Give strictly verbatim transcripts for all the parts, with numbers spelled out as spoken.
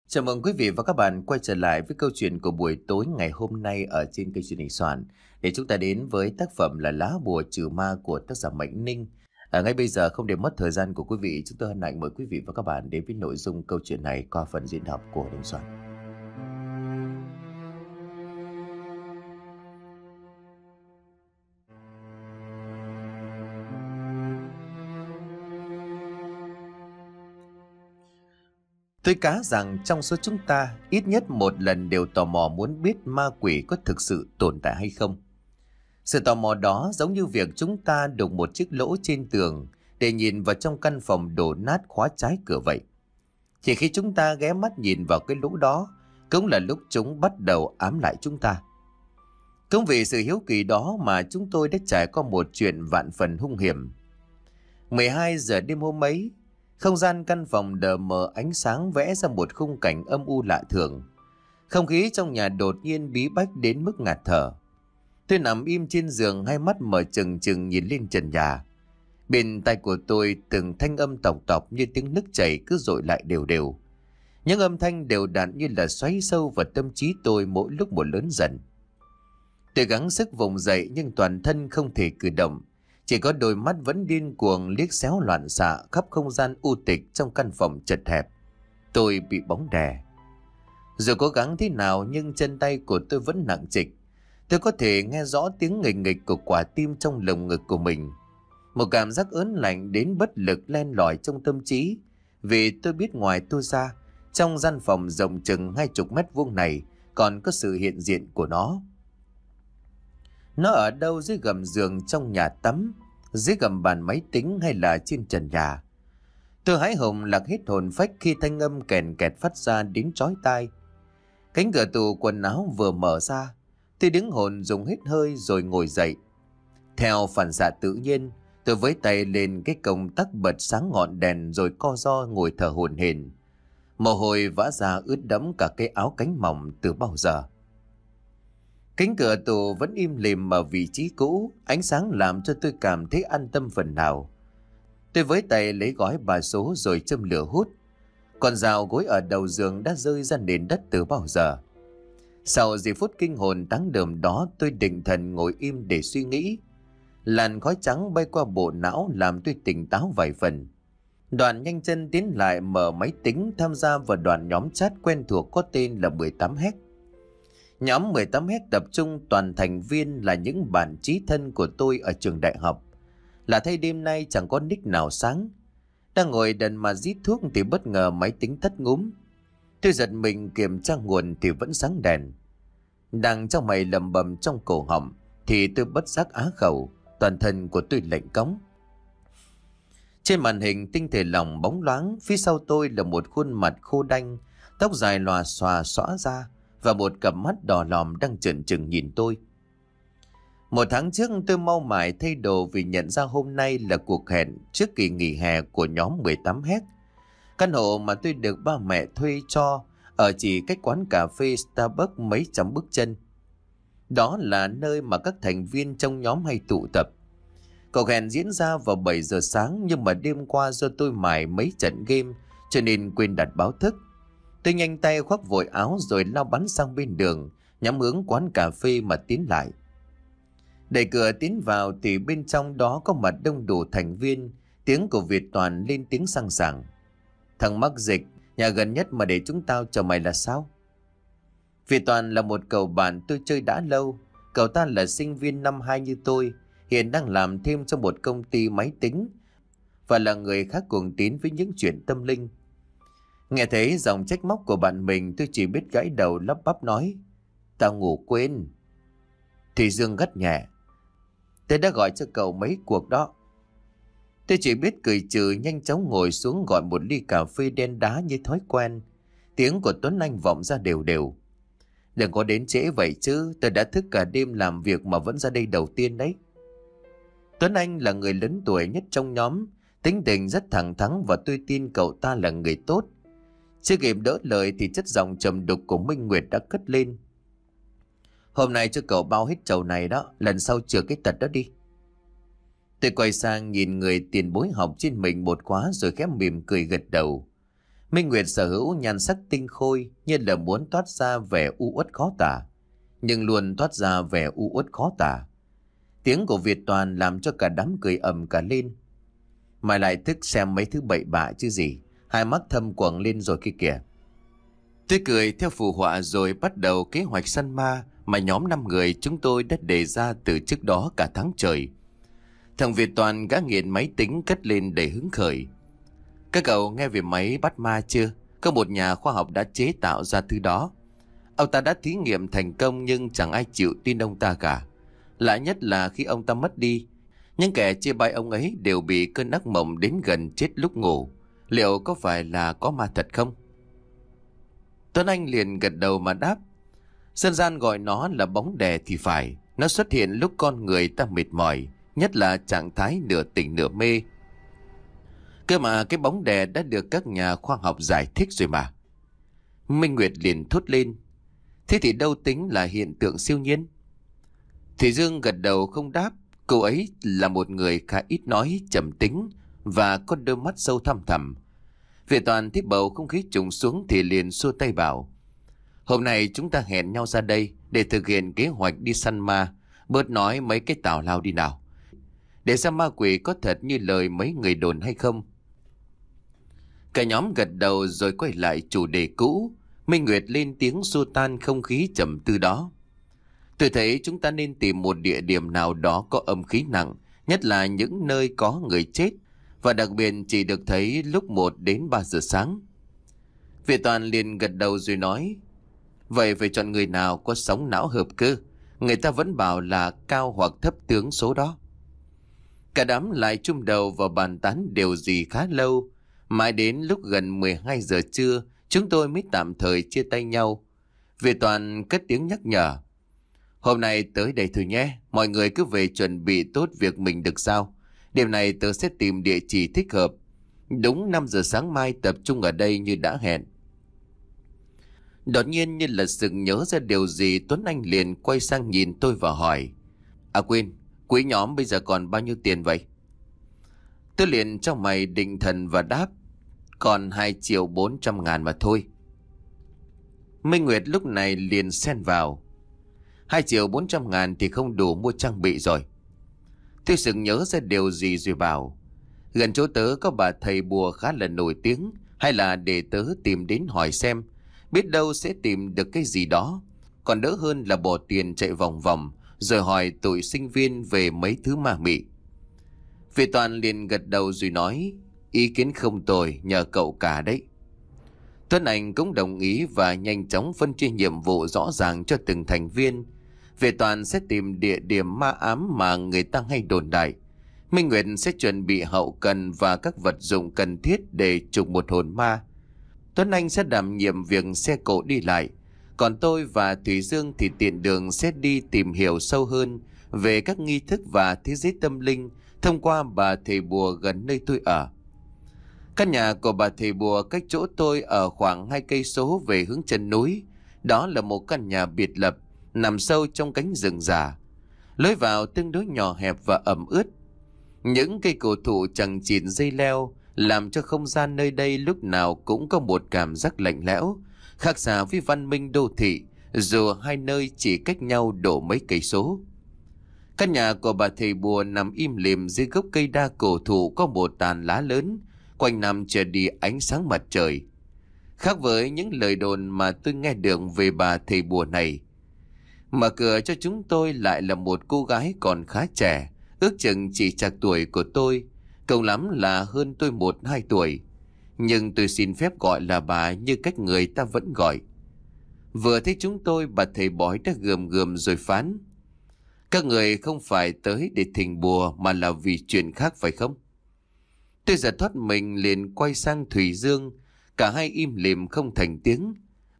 Chào mừng quý vị và các bạn quay trở lại với câu chuyện của buổi tối ngày hôm nay ở trên kênh truyền hình Soạn, để chúng ta đến với tác phẩm là Lá bùa trừ ma của tác giả Mạnh Ninh. À, ngay bây giờ không để mất thời gian của quý vị, chúng tôi hân hạnh mời quý vị và các bạn đến với nội dung câu chuyện này qua phần diễn đọc của Đình Soạn. Tôi cá rằng trong số chúng ta ít nhất một lần đều tò mò muốn biết ma quỷ có thực sự tồn tại hay không. Sự tò mò đó giống như việc chúng ta đục một chiếc lỗ trên tường để nhìn vào trong căn phòng đổ nát khóa trái cửa vậy. Chỉ khi chúng ta ghé mắt nhìn vào cái lỗ đó, cũng là lúc chúng bắt đầu ám lại chúng ta. Cũng vì sự hiếu kỳ đó mà chúng tôi đã trải qua một chuyện vạn phần hung hiểm. mười hai giờ đêm hôm ấy, không gian căn phòng đờ mờ ánh sáng vẽ ra một khung cảnh âm u lạ thường. Không khí trong nhà đột nhiên bí bách đến mức ngạt thở. Tôi nằm im trên giường, hai mắt mở trừng trừng nhìn lên trần nhà. Bên tai của tôi từng thanh âm tọc tọc như tiếng nước chảy cứ dội lại đều đều. Những âm thanh đều đặn như là xoáy sâu vào tâm trí tôi mỗi lúc một lớn dần. Tôi gắng sức vùng dậy nhưng toàn thân không thể cử động. Chỉ có đôi mắt vẫn điên cuồng liếc xéo loạn xạ khắp không gian u tịch trong căn phòng chật hẹp. Tôi bị bóng đè. Dù cố gắng thế nào nhưng chân tay của tôi vẫn nặng trịch. Tôi có thể nghe rõ tiếng nghịch nghịch của quả tim trong lồng ngực của mình. Một cảm giác ớn lạnh đến bất lực len lỏi trong tâm trí. Vì tôi biết ngoài tôi ra, trong gian phòng rộng chừng hai chục mét vuông này còn có sự hiện diện của nó. Nó ở đâu dưới gầm giường trong nhà tắm, dưới gầm bàn máy tính hay là trên trần nhà. Tôi hái hùng lạc hết hồn phách khi thanh âm kèn kẹt phát ra đến chói tai. Cánh cửa tủ quần áo vừa mở ra, tôi đứng hồn dùng hết hơi rồi ngồi dậy. Theo phản xạ tự nhiên, tôi với tay lên cái công tắc bật sáng ngọn đèn rồi co ro ngồi thở hổn hển. Mồ hôi vã ra ướt đẫm cả cái áo cánh mỏng từ bao giờ. Cánh cửa tủ vẫn im lìm ở vị trí cũ, ánh sáng làm cho tôi cảm thấy an tâm phần nào. Tôi với tay lấy gói bà số rồi châm lửa hút. Còn dao gối ở đầu giường đã rơi ra nền đất từ bao giờ. Sau giây phút kinh hồn táng đờm đó, tôi định thần ngồi im để suy nghĩ. Làn khói trắng bay qua bộ não làm tôi tỉnh táo vài phần. Đoàn nhanh chân tiến lại mở máy tính tham gia vào đoàn nhóm chat quen thuộc có tên là mười tám héc. Nhóm mười tám héc tập trung toàn thành viên là những bạn chí thân của tôi ở trường đại học. Là thay đêm nay chẳng có nick nào sáng. Đang ngồi đần mà rít thuốc thì bất ngờ máy tính tắt ngúm. Tôi giật mình kiểm tra nguồn thì vẫn sáng đèn. Đang trong mày lầm bầm trong cổ họng thì tôi bất giác á khẩu, toàn thân của tôi lạnh cống. Trên màn hình tinh thể lỏng bóng loáng, phía sau tôi là một khuôn mặt khô đanh, tóc dài lòa xòa xõa ra và một cặp mắt đỏ lòm đang trợn trừng nhìn tôi. Một tháng trước tôi mau mải thay đồ vì nhận ra hôm nay là cuộc hẹn trước kỳ nghỉ hè của nhóm mười tám héc. Căn hộ mà tôi được ba mẹ thuê cho ở chỉ cách quán cà phê Starbucks mấy trăm bước chân. Đó là nơi mà các thành viên trong nhóm hay tụ tập. Cuộc hẹn diễn ra vào bảy giờ sáng nhưng mà đêm qua do tôi mải mấy trận game cho nên quên đặt báo thức. Tôi nhanh tay khoác vội áo rồi lao bắn sang bên đường, nhắm hướng quán cà phê mà tiến lại. Đẩy cửa tiến vào thì bên trong đó có mặt đông đủ thành viên, tiếng của Việt Toàn lên tiếng sang sảng. Thằng mắc dịch, nhà gần nhất mà để chúng tao chờ mày là sao? Việt Toàn là một cậu bạn tôi chơi đã lâu. Cậu ta là sinh viên năm hai như tôi, hiện đang làm thêm trong một công ty máy tính và là người khác cuồng tín với những chuyện tâm linh. Nghe thấy giọng trách móc của bạn mình, tôi chỉ biết gãi đầu lắp bắp nói: Tao ngủ quên. Thì Dương gắt nhẹ: Tôi đã gọi cho cậu mấy cuộc đó. Tôi chỉ biết cười trừ, nhanh chóng ngồi xuống gọi một ly cà phê đen đá như thói quen. Tiếng của Tuấn Anh vọng ra đều đều: Đừng có đến trễ vậy chứ, tôi đã thức cả đêm làm việc mà vẫn ra đây đầu tiên đấy. Tuấn Anh là người lớn tuổi nhất trong nhóm, tính tình rất thẳng thắn và tôi tin cậu ta là người tốt. Chưa kịp đỡ lời thì chất giọng trầm đục của Minh Nguyệt đã cất lên: Hôm nay cho cậu bao hết chầu này đó, lần sau chừa cái tật đó đi. Tôi quay sang nhìn người tiền bối học trên mình một khóa rồi khẽ mỉm cười gật đầu. Minh Nguyệt sở hữu nhan sắc tinh khôi, như là muốn toát ra vẻ u uất khó tả, nhưng luôn toát ra vẻ u uất khó tả. Tiếng của Việt Toàn làm cho cả đám cười ầm cả lên. Mày lại thức xem mấy thứ bậy bạ chứ gì, hai mắt thâm quầng lên rồi kia kìa. Tôi cười theo phù họa rồi bắt đầu kế hoạch săn ma mà nhóm năm người chúng tôi đã đề ra từ trước đó cả tháng trời. Thằng Việt Toàn gã nghiện máy tính cất lên đầy hứng khởi. Các cậu nghe về máy bắt ma chưa? Có một nhà khoa học đã chế tạo ra thứ đó. Ông ta đã thí nghiệm thành công nhưng chẳng ai chịu tin ông ta cả. Lạ nhất là khi ông ta mất đi, những kẻ chê bai ông ấy đều bị cơn ác mộng đến gần chết lúc ngủ. Liệu có phải là có ma thật không? Tuấn Anh liền gật đầu mà đáp. Dân gian gọi nó là bóng đè thì phải. Nó xuất hiện lúc con người ta mệt mỏi, nhất là trạng thái nửa tỉnh nửa mê. Cơ mà cái bóng đè đã được các nhà khoa học giải thích rồi mà. Minh Nguyệt liền thốt lên. Thế thì đâu tính là hiện tượng siêu nhiên? Thủy Dương gật đầu không đáp. Cô ấy là một người khá ít nói, trầm tính và có đôi mắt sâu thăm thẳm. Việt Toàn thấy bầu không khí trùng xuống thì liền xua tay bảo. Hôm nay chúng ta hẹn nhau ra đây để thực hiện kế hoạch đi săn ma. Bớt nói mấy cái tào lao đi nào, để xem ma quỷ có thật như lời mấy người đồn hay không. Cả nhóm gật đầu rồi quay lại chủ đề cũ. Minh Nguyệt lên tiếng xua tan không khí trầm tư đó. Tôi thấy chúng ta nên tìm một địa điểm nào đó có âm khí nặng, nhất là những nơi có người chết, và đặc biệt chỉ được thấy lúc một đến ba giờ sáng. Việt Toàn liền gật đầu rồi nói. Vậy phải chọn người nào có sóng não hợp cơ. Người ta vẫn bảo là cao hoặc thấp tướng số đó. Cả đám lại chung đầu vào bàn tán điều gì khá lâu. Mãi đến lúc gần mười hai giờ trưa, chúng tôi mới tạm thời chia tay nhau. Việt Toàn cất tiếng nhắc nhở. Hôm nay tới đây thôi nhé. Mọi người cứ về chuẩn bị tốt việc mình được giao. Đêm này tớ sẽ tìm địa chỉ thích hợp. Đúng năm giờ sáng mai tập trung ở đây như đã hẹn. Đột nhiên như là sực nhớ ra điều gì, Tuấn Anh liền quay sang nhìn tôi và hỏi. À quên, quỹ nhóm bây giờ còn bao nhiêu tiền vậy? Tôi liền trong mày định thần và đáp. Còn hai triệu bốn trăm ngàn mà thôi. Minh Nguyệt lúc này liền xen vào. Hai triệu bốn trăm ngàn thì không đủ mua trang bị rồi. Tôi sực nhớ ra điều gì rồi bảo. Gần chỗ tớ có bà thầy bùa khá là nổi tiếng. Hay là để tớ tìm đến hỏi xem. Biết đâu sẽ tìm được cái gì đó. Còn đỡ hơn là bỏ tiền chạy vòng vòng rồi hỏi tụi sinh viên về mấy thứ ma mị. Việt Toàn liền gật đầu rồi nói. Ý kiến không tồi, nhờ cậu cả đấy. Tuấn Anh cũng đồng ý và nhanh chóng phân chia nhiệm vụ rõ ràng cho từng thành viên. Việt Toàn sẽ tìm địa điểm ma ám mà người ta hay đồn đại. Minh Nguyệt sẽ chuẩn bị hậu cần và các vật dụng cần thiết để trục một hồn ma. Tuấn Anh sẽ đảm nhiệm việc xe cộ đi lại. Còn tôi và Thủy Dương thì tiện đường sẽ đi tìm hiểu sâu hơn về các nghi thức và thế giới tâm linh thông qua bà thầy bùa gần nơi tôi ở. Căn nhà của bà thầy bùa cách chỗ tôi ở khoảng hai cây số về hướng chân núi. Đó là một căn nhà biệt lập nằm sâu trong cánh rừng già. Lối vào tương đối nhỏ hẹp và ẩm ướt. Những cây cổ thụ chằng chịt dây leo làm cho không gian nơi đây lúc nào cũng có một cảm giác lạnh lẽo, khác xa với văn minh đô thị, dù hai nơi chỉ cách nhau độ mấy cây số. Căn nhà của bà thầy bùa nằm im lìm dưới gốc cây đa cổ thụ có một tàn lá lớn, quanh năm chờ đi ánh sáng mặt trời. Khác với những lời đồn mà tôi nghe được về bà thầy bùa này, mở cửa cho chúng tôi lại là một cô gái còn khá trẻ, ước chừng chỉ chạc tuổi của tôi, cùng lắm là hơn tôi một hai tuổi. Nhưng tôi xin phép gọi là bà như cách người ta vẫn gọi. Vừa thấy chúng tôi, bà thầy bói đã gườm gườm rồi phán. Các người không phải tới để thỉnh bùa mà là vì chuyện khác phải không? Tôi giật thoát mình liền quay sang Thủy Dương. Cả hai im lìm không thành tiếng.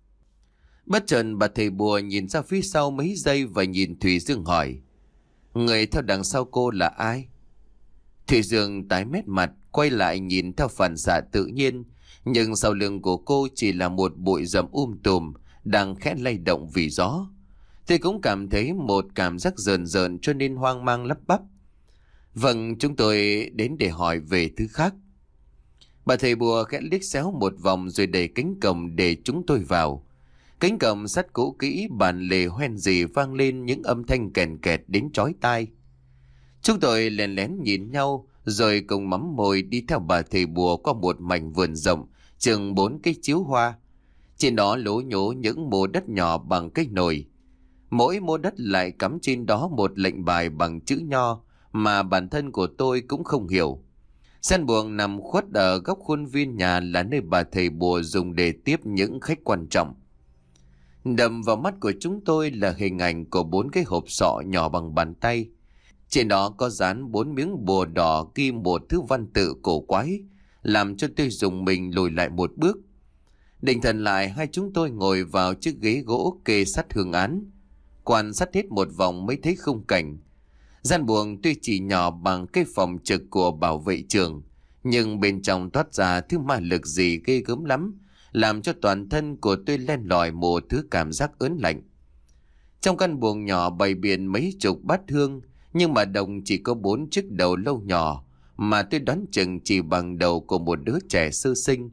Bất chợt bà thầy bùa nhìn ra phía sau mấy giây và nhìn Thủy Dương hỏi. Người theo đằng sau cô là ai? Thủy Dương tái mét mặt, quay lại nhìn theo phản xạ tự nhiên. Nhưng sau lưng của cô chỉ là một bụi rậm um tùm đang khẽ lay động vì gió. Tôi cũng cảm thấy một cảm giác rờn rợn cho nên hoang mang lắp bắp. Vâng, chúng tôi đến để hỏi về thứ khác. Bà thầy bùa khẽ liếc xéo một vòng rồi đẩy cánh cổng để chúng tôi vào. Cánh cổng sắt cũ kỹ, bàn lề hoen rỉ vang lên những âm thanh kèn kẹt đến chói tai. Chúng tôi lén lén nhìn nhau rồi cùng mắm môi đi theo bà thầy bùa qua một mảnh vườn rộng chừng bốn cây chiếu hoa. Trên đó lố nhố những mô đất nhỏ bằng cây nồi. Mỗi mô đất lại cắm trên đó một lệnh bài bằng chữ nho mà bản thân của tôi cũng không hiểu. Sân buồng nằm khuất ở góc khuôn viên nhà là nơi bà thầy bùa dùng để tiếp những khách quan trọng. Đập vào mắt của chúng tôi là hình ảnh của bốn cái hộp sọ nhỏ bằng bàn tay. Trên đó có dán bốn miếng bùa đỏ ghi một thứ văn tự cổ quái, làm cho tôi dùng mình lùi lại một bước. Định thần lại, hai chúng tôi ngồi vào chiếc ghế gỗ kê sát hương án, quan sát hết một vòng mới thấy khung cảnh. Gian buồng tuy chỉ nhỏ bằng cái phòng trực của bảo vệ trường, nhưng bên trong toát ra thứ ma lực gì ghê gớm lắm, làm cho toàn thân của tôi len lỏi một thứ cảm giác ớn lạnh. Trong căn buồng nhỏ bày biện mấy chục bát hương, nhưng mà đồng chỉ có bốn chiếc đầu lâu nhỏ, mà tôi đoán chừng chỉ bằng đầu của một đứa trẻ sơ sinh.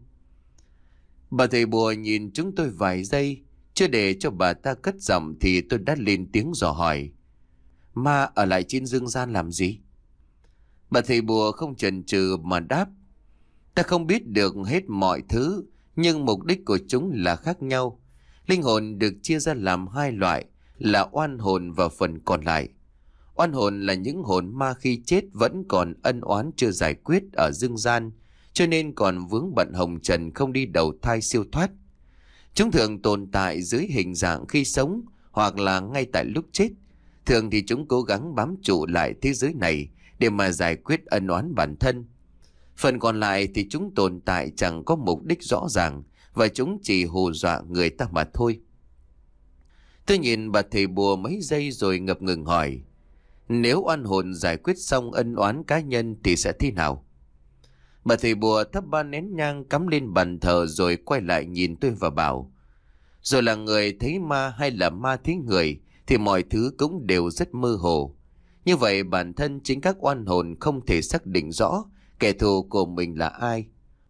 Bà thầy bùa nhìn chúng tôi vài giây, chưa để cho bà ta cất giọng thì tôi đã lên tiếng dò hỏi: Ma ở lại trên dương gian làm gì? Bà thầy bùa không chần chừ mà đáp: Ta không biết được hết mọi thứ, nhưng mục đích của chúng là khác nhau. Linh hồn được chia ra làm hai loại, là oan hồn và phần còn lại. Oan hồn là những hồn ma khi chết vẫn còn ân oán chưa giải quyết ở dương gian, cho nên còn vướng bận hồng trần không đi đầu thai siêu thoát. Chúng thường tồn tại dưới hình dạng khi sống hoặc là ngay tại lúc chết. Thường thì chúng cố gắng bám trụ lại thế giới này để mà giải quyết ân oán bản thân. Phần còn lại thì chúng tồn tại chẳng có mục đích rõ ràng và chúng chỉ hù dọa người ta mà thôi. Tôi nhìn bà thầy bùa mấy giây rồi ngập ngừng hỏi: Nếu oan hồn giải quyết xong ân oán cá nhân thì sẽ thế nào? Bà thầy bùa thắp ba nén nhang cắm lên bàn thờ rồi quay lại nhìn tôi và bảo: Rồi là người thấy ma hay là ma thấy người thì mọi thứ cũng đều rất mơ hồ. Như vậy bản thân chính các oan hồn không thể xác định rõ kẻ thù của mình là ai.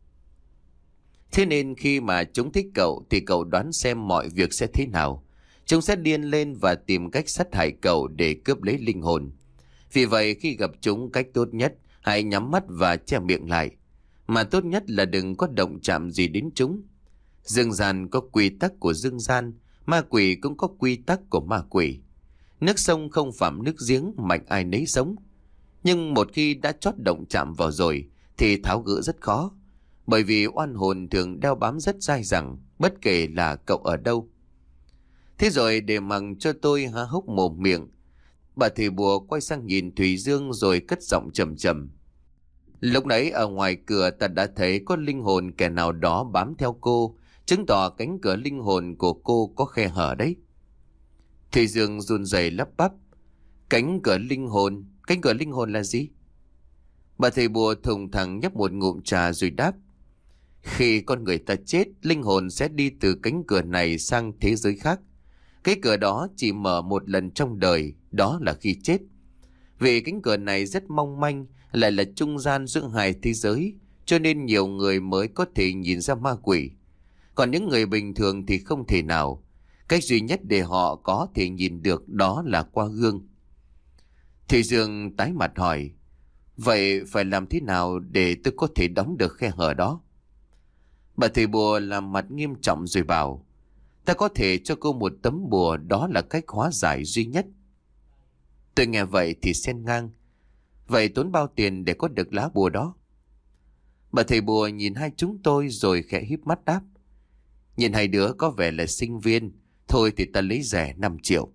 Thế nên khi mà chúng thích cậu thì cậu đoán xem mọi việc sẽ thế nào. Chúng sẽ điên lên và tìm cách sát hại cậu để cướp lấy linh hồn. Vì vậy khi gặp chúng, cách tốt nhất hãy nhắm mắt và che miệng lại. Mà tốt nhất là đừng có động chạm gì đến chúng. Dương gian có quy tắc của dương gian, ma quỷ cũng có quy tắc của ma quỷ. Nước sông không phạm nước giếng, mạnh ai nấy sống. Nhưng một khi đã chót động chạm vào rồi thì tháo gỡ rất khó. Bởi vì oan hồn thường đeo bám rất dai dẳng, bất kể là cậu ở đâu. Thế rồi để mặc cho tôi há hốc mồm miệng, bà thầy bùa quay sang nhìn Thủy Dương rồi cất giọng trầm trầm: Lúc nãy ở ngoài cửa ta đã thấy có linh hồn kẻ nào đó bám theo cô, chứng tỏ cánh cửa linh hồn của cô có khe hở đấy. Thủy Dương run rẩy lắp bắp: Cánh cửa linh hồn? Cánh cửa linh hồn là gì? Bà thầy bùa thùng thẳng nhấp một ngụm trà rồi đáp: Khi con người ta chết, linh hồn sẽ đi từ cánh cửa này sang thế giới khác. Cái cửa đó chỉ mở một lần trong đời, đó là khi chết. Vì cánh cửa này rất mong manh, lại là trung gian giữa hai thế giới, cho nên nhiều người mới có thể nhìn ra ma quỷ. Còn những người bình thường thì không thể nào. Cách duy nhất để họ có thể nhìn được đó là qua gương. Thủy Dương tái mặt hỏi: Vậy phải làm thế nào để tôi có thể đóng được khe hở đó? Bà thầy bùa làm mặt nghiêm trọng rồi bảo: Ta có thể cho cô một tấm bùa, đó là cách hóa giải duy nhất. Tôi nghe vậy thì xen ngang: Vậy tốn bao tiền để có được lá bùa đó? Bà thầy bùa nhìn hai chúng tôi rồi khẽ híp mắt đáp: Nhìn hai đứa có vẻ là sinh viên, thôi thì ta lấy rẻ năm triệu.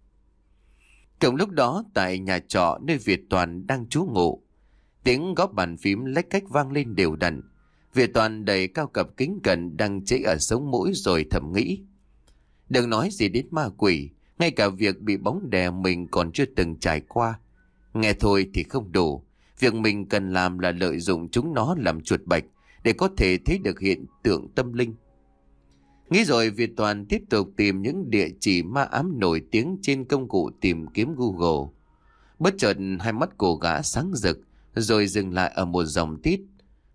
Cùng lúc đó tại nhà trọ nơi Việt Toàn đang trú ngụ, tiếng gõ bàn phím lách cách vang lên đều đặn. Việt Toàn đầy cao cặp kính cận đang chảy ở sống mũi rồi thầm nghĩ: Đừng nói gì đến ma quỷ, ngay cả việc bị bóng đè mình còn chưa từng trải qua. Nghe thôi thì không đủ, việc mình cần làm là lợi dụng chúng nó làm chuột bạch để có thể thấy được hiện tượng tâm linh. Nghĩ rồi Việt Toàn tiếp tục tìm những địa chỉ ma ám nổi tiếng trên công cụ tìm kiếm Google. Bất chợt hai mắt của gã sáng rực rồi dừng lại ở một dòng tít: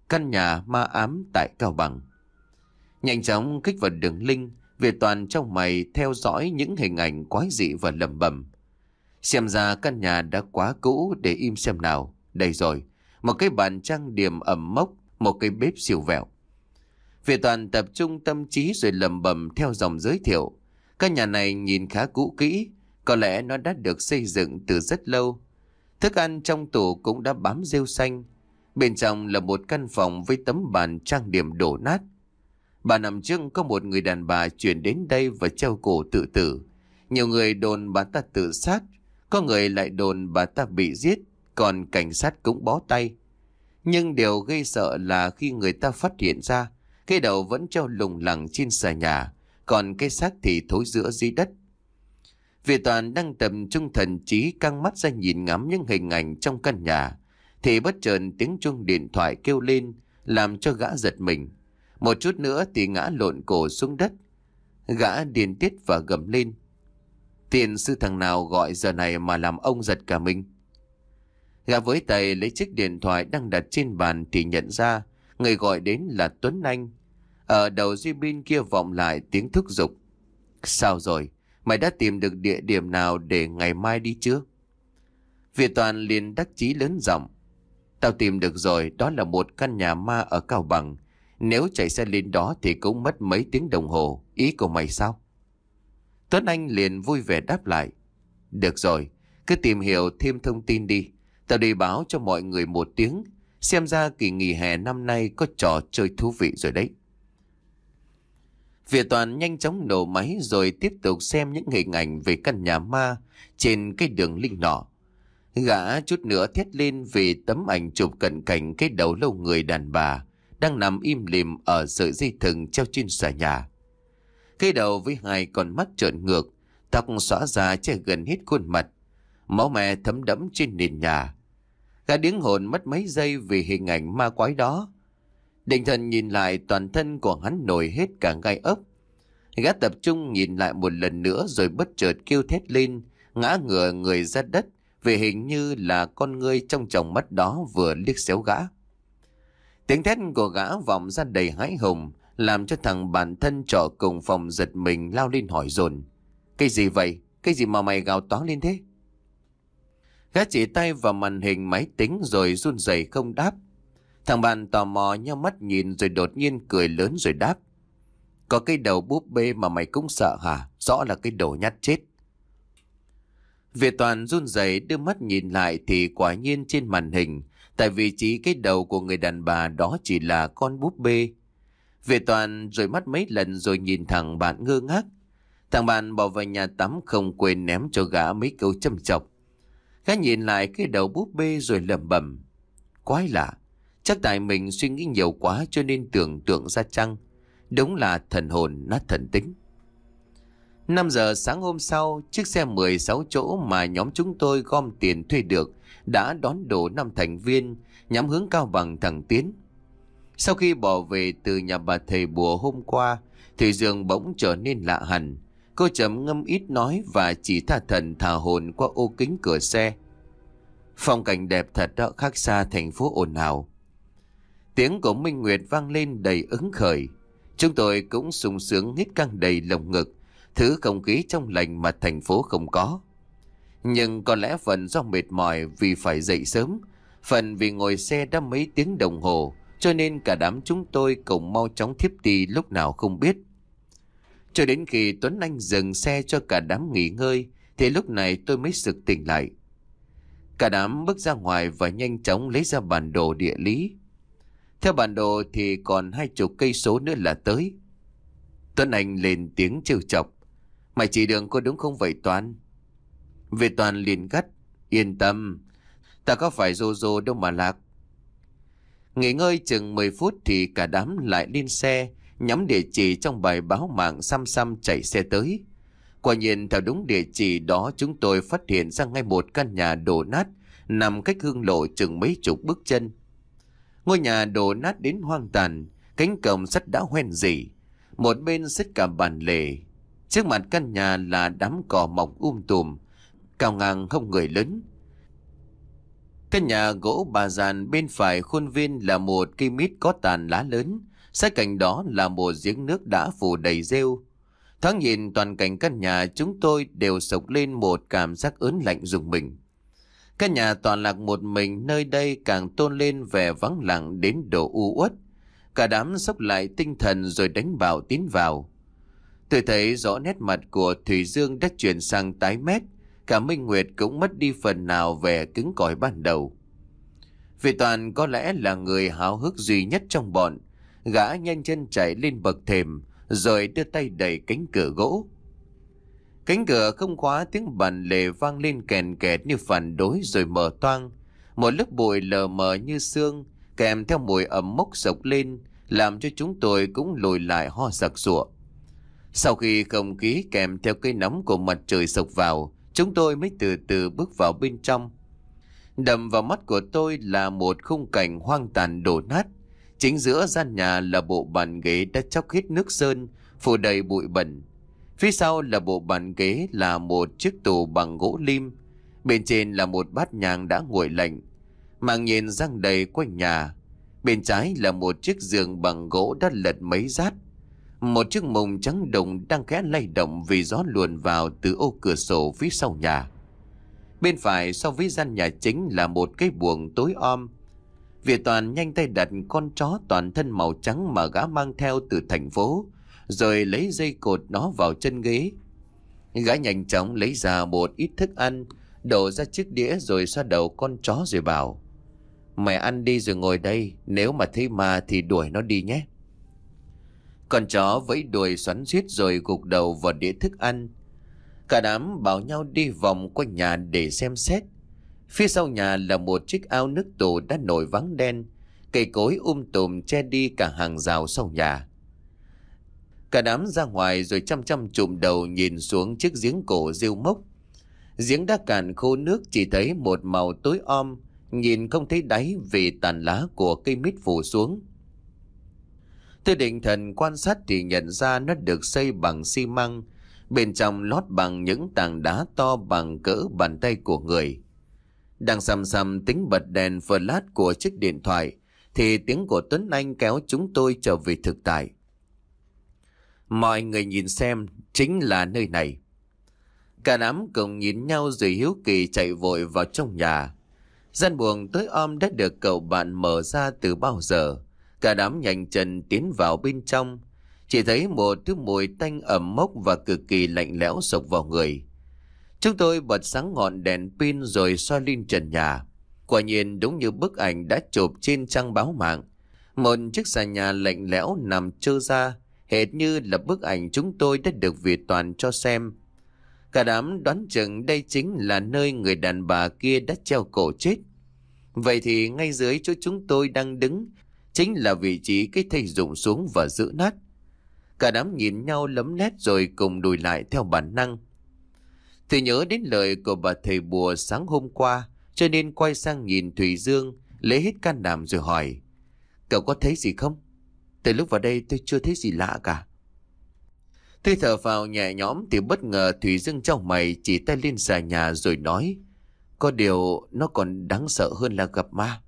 Căn nhà ma ám tại Cao Bằng. Nhanh chóng kích vào đường link, Việt Toàn trong mày theo dõi những hình ảnh quái dị và lẩm bẩm. Xem ra căn nhà đã quá cũ, để im xem nào. Đây rồi, một cái bàn trang điểm ẩm mốc, một cái bếp siêu vẹo. Việt Toàn tập trung tâm trí rồi lẩm bẩm theo dòng giới thiệu. Căn nhà này nhìn khá cũ kỹ, có lẽ nó đã được xây dựng từ rất lâu. Thức ăn trong tủ cũng đã bám rêu xanh. Bên trong là một căn phòng với tấm bàn trang điểm đổ nát. Bà nằm trước có một người đàn bà chuyển đến đây và treo cổ tự tử. Nhiều người đồn bà ta tự sát, có người lại đồn bà ta bị giết, còn cảnh sát cũng bó tay. Nhưng điều gây sợ là khi người ta phát hiện ra, cái đầu vẫn treo lủng lẳng trên xà nhà, còn cái xác thì thối rữa dưới đất. Việt Toàn đang tập trung thần trí căng mắt ra nhìn ngắm những hình ảnh trong căn nhà, thì bất chợt tiếng chuông điện thoại kêu lên, làm cho gã giật mình. Một chút nữa thì ngã lộn cổ xuống đất. Gã điên tiết và gầm lên. Tiền sư thằng nào gọi giờ này mà làm ông giật cả mình? Gã với tay lấy chiếc điện thoại đang đặt trên bàn thì nhận ra người gọi đến là Tuấn Anh. Ở đầu dây bên kia vọng lại tiếng thúc giục. Sao rồi? Mày đã tìm được địa điểm nào để ngày mai đi chưa? Việt Toàn liền đắc chí lớn giọng. Tao tìm được rồi, đó là một căn nhà ma ở Cao Bằng. Nếu chạy xe lên đó thì cũng mất mấy tiếng đồng hồ. Ý của mày sao? Tuấn Anh liền vui vẻ đáp lại. Được rồi, cứ tìm hiểu thêm thông tin đi. Tao đi báo cho mọi người một tiếng. Xem ra kỳ nghỉ hè năm nay có trò chơi thú vị rồi đấy. Việt Toàn nhanh chóng nổ máy rồi tiếp tục xem những hình ảnh về căn nhà ma trên cái đường link nọ. Gã chút nữa thét lên vì tấm ảnh chụp cận cảnh cái đầu lâu người đàn bà đang nằm im lìm ở sợi dây thừng treo trên xà nhà. Cái đầu với hai con mắt trợn ngược, tóc xõa ra che gần hết khuôn mặt, máu me thấm đẫm trên nền nhà. Gã điếng hồn mất mấy giây vì hình ảnh ma quái đó. Định thần nhìn lại, toàn thân của hắn nổi hết cả gai ốc. Gã tập trung nhìn lại một lần nữa rồi bất chợt kêu thét lên, ngã ngửa người ra đất vì hình như là con ngươi trong tròng mắt đó vừa liếc xéo gã. Tiếng thét của gã vọng ra đầy hãi hùng, làm cho thằng bạn thân trọ cùng phòng giật mình lao lên hỏi dồn. Cái gì vậy? Cái gì mà mày gào toáng lên thế? Gã chỉ tay vào màn hình máy tính rồi run rẩy không đáp. Thằng bạn tò mò nheo mắt nhìn rồi đột nhiên cười lớn rồi đáp. Có cái đầu búp bê mà mày cũng sợ hả? Rõ là cái đồ nhát chết. Việt Toàn run rẩy đưa mắt nhìn lại thì quả nhiên trên màn hình, tại vị trí cái đầu của người đàn bà đó chỉ là con búp bê. Việt Toàn rồi mắt mấy lần rồi nhìn thằng bạn ngơ ngác. Thằng bạn bỏ vào nhà tắm không quên ném cho gã mấy câu châm chọc. Gã nhìn lại cái đầu búp bê rồi lẩm bẩm. Quái lạ, chắc tại mình suy nghĩ nhiều quá cho nên tưởng tượng ra chăng. Đúng là thần hồn nát thần tính. năm giờ sáng hôm sau, chiếc xe mười sáu chỗ mà nhóm chúng tôi gom tiền thuê được đã đón đổ năm thành viên nhắm hướng Cao Bằng thẳng tiến. Sau khi bỏ về từ nhà bà thầy bùa hôm qua, Thủy Dương bỗng trở nên lạ hẳn. Cô trầm ngâm ít nói và chỉ tha thần thả hồn qua ô kính cửa xe. Phong cảnh đẹp thật đó, khác xa thành phố ồn ào. Tiếng của Minh Nguyệt vang lên đầy hứng khởi. Chúng tôi cũng sung sướng hít căng đầy lồng ngực, thứ không khí trong lành mà thành phố không có. Nhưng có lẽ phần do mệt mỏi vì phải dậy sớm, phần vì ngồi xe đã mấy tiếng đồng hồ, cho nên cả đám chúng tôi cùng mau chóng thiếp đi lúc nào không biết. Cho đến khi Tuấn Anh dừng xe cho cả đám nghỉ ngơi, thì lúc này tôi mới sực tỉnh lại. Cả đám bước ra ngoài và nhanh chóng lấy ra bản đồ địa lý. Theo bản đồ thì còn hai chục cây số nữa là tới. Tuấn Anh lên tiếng trêu chọc. Mày chỉ đường có đúng không vậy Toàn? Về Toàn liền gắt. Yên tâm, ta có phải rô rô đâu mà lạc. Nghỉ ngơi chừng mười phút thì cả đám lại lên xe, nhắm địa chỉ trong bài báo mạng xăm xăm chạy xe tới. Quả nhiên theo đúng địa chỉ đó, chúng tôi phát hiện ra ngay một căn nhà đổ nát nằm cách hương lộ chừng mấy chục bước chân. Ngôi nhà đổ nát đến hoang tàn, cánh cổng sắt đã hoen rỉ, một bên xếp cả bàn lề. Trước mặt căn nhà là đám cỏ mọc um tùm, cao ngang không người lớn. Căn nhà gỗ bà dàn bên phải khuôn viên là một cây mít có tàn lá lớn, sát cạnh đó là một giếng nước đã phủ đầy rêu. Thoáng nhìn toàn cảnh căn nhà, chúng tôi đều sộc lên một cảm giác ớn lạnh rùng mình. Căn nhà toàn lạc một mình nơi đây càng tôn lên vẻ vắng lặng đến độ u uất. Cả đám sốc lại tinh thần rồi đánh bạo tiến vào. Tôi thấy rõ nét mặt của Thủy Dương đã chuyển sang tái mét. Cả Minh Nguyệt cũng mất đi phần nào vẻ cứng cỏi ban đầu. Vì Toàn có lẽ là người háo hức duy nhất trong bọn. Gã nhanh chân chạy lên bậc thềm rồi đưa tay đẩy cánh cửa gỗ. Cánh cửa không khóa, tiếng bàn lề vang lên kèn kẹt như phản đối rồi mở toang. Một lớp bụi lờ mờ như sương kèm theo mùi ẩm mốc sộc lên, làm cho chúng tôi cũng lùi lại ho sặc sụa. Sau khi không khí kèm theo cái nóng của mặt trời sộc vào, chúng tôi mới từ từ bước vào bên trong. Đập vào mắt của tôi là một khung cảnh hoang tàn đổ nát. Chính giữa gian nhà là bộ bàn ghế đã chóc hết nước sơn, phủ đầy bụi bẩn. Phía sau là bộ bàn ghế là một chiếc tủ bằng gỗ lim. Bên trên là một bát nhang đã nguội lạnh. Màng nhìn răng đầy quanh nhà. Bên trái là một chiếc giường bằng gỗ đã lật mấy rát. Một chiếc mùng trắng đồng đang khẽ lay động vì gió luồn vào từ ô cửa sổ phía sau nhà. Bên phải so với gian nhà chính là một cái buồng tối om. Việt Toàn nhanh tay đặt con chó toàn thân màu trắng mà gã mang theo từ thành phố, rồi lấy dây cột nó vào chân ghế. Gã nhanh chóng lấy ra một ít thức ăn, đổ ra chiếc đĩa rồi xoa đầu con chó rồi bảo: "Mày ăn đi rồi ngồi đây, nếu mà thấy ma thì đuổi nó đi nhé." Con chó vẫy đuôi xoắn xuýt rồi gục đầu vào đĩa thức ăn. Cả đám bảo nhau đi vòng quanh nhà để xem xét. Phía sau nhà là một chiếc ao nước tù đã nổi vắng đen, cây cối um tùm che đi cả hàng rào sau nhà. Cả đám ra ngoài rồi chăm chăm chụm đầu nhìn xuống chiếc giếng cổ rêu mốc. Giếng đã cạn khô nước, chỉ thấy một màu tối om, nhìn không thấy đáy vì tàn lá của cây mít phủ xuống. Tôi định thần quan sát thì nhận ra nó được xây bằng xi măng, bên trong lót bằng những tảng đá to bằng cỡ bàn tay của người. Đang xăm xăm tính bật đèn flash của chiếc điện thoại thì tiếng của Tuấn Anh kéo chúng tôi trở về thực tại. "Mọi người nhìn xem, chính là nơi này." Cả đám cùng nhìn nhau rồi hiếu kỳ chạy vội vào trong nhà. Gian buồng tối om đã được cậu bạn mở ra từ bao giờ. Cả đám nhanh chân tiến vào bên trong. Chỉ thấy một thứ mùi tanh ẩm mốc và cực kỳ lạnh lẽo sộc vào người. Chúng tôi bật sáng ngọn đèn pin rồi soi lên trần nhà. Quả nhiên đúng như bức ảnh đã chụp trên trang báo mạng. Một chiếc sàn nhà lạnh lẽo nằm trơ ra, hệt như là bức ảnh chúng tôi đã được Việt Toàn cho xem. Cả đám đoán chừng đây chính là nơi người đàn bà kia đã treo cổ chết. Vậy thì ngay dưới chỗ chúng tôi đang đứng chính là vị trí cái thây rụng xuống và giữ nát. Cả đám nhìn nhau lấm lét rồi cùng lùi lại theo bản năng. Thì nhớ đến lời của bà thầy bùa sáng hôm qua, cho nên quay sang nhìn Thủy Dương, lấy hết can đảm rồi hỏi: "Cậu có thấy gì không?" "Từ lúc vào đây tôi chưa thấy gì lạ cả." Tôi thở phào nhẹ nhõm thì bất ngờ Thủy Dương trong mày chỉ tay lên xà nhà rồi nói: "Có điều nó còn đáng sợ hơn là gặp ma."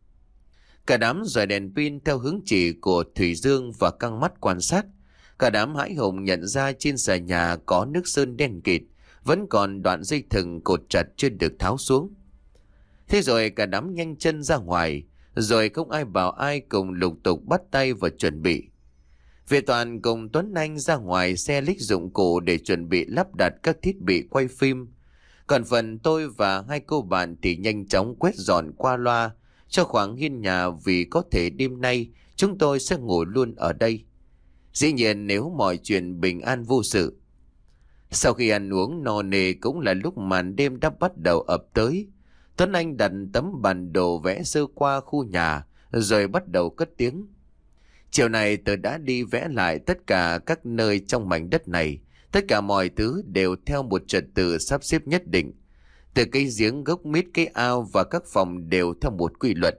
Cả đám rọi đèn pin theo hướng chỉ của Thủy Dương và căng mắt quan sát. Cả đám hãi hùng nhận ra trên xà nhà có nước sơn đen kịt, vẫn còn đoạn dây thừng cột chặt chưa được tháo xuống. Thế rồi cả đám nhanh chân ra ngoài, rồi không ai bảo ai cùng lục tục bắt tay và chuẩn bị. Việt Toàn cùng Tuấn Anh ra ngoài xe lích dụng cụ để chuẩn bị lắp đặt các thiết bị quay phim. Còn phần tôi và hai cô bạn thì nhanh chóng quét dọn qua loa cho khoảng hiên nhà, vì có thể đêm nay chúng tôi sẽ ngủ luôn ở đây. Dĩ nhiên nếu mọi chuyện bình an vô sự. Sau khi ăn uống no nê cũng là lúc màn đêm đã bắt đầu ập tới. Tuấn Anh đặt tấm bản đồ vẽ sơ qua khu nhà rồi bắt đầu cất tiếng: "Chiều này tôi đã đi vẽ lại tất cả các nơi trong mảnh đất này. Tất cả mọi thứ đều theo một trật tự sắp xếp nhất định. Từ cây giếng, gốc mít, cái ao và các phòng đều theo một quy luật."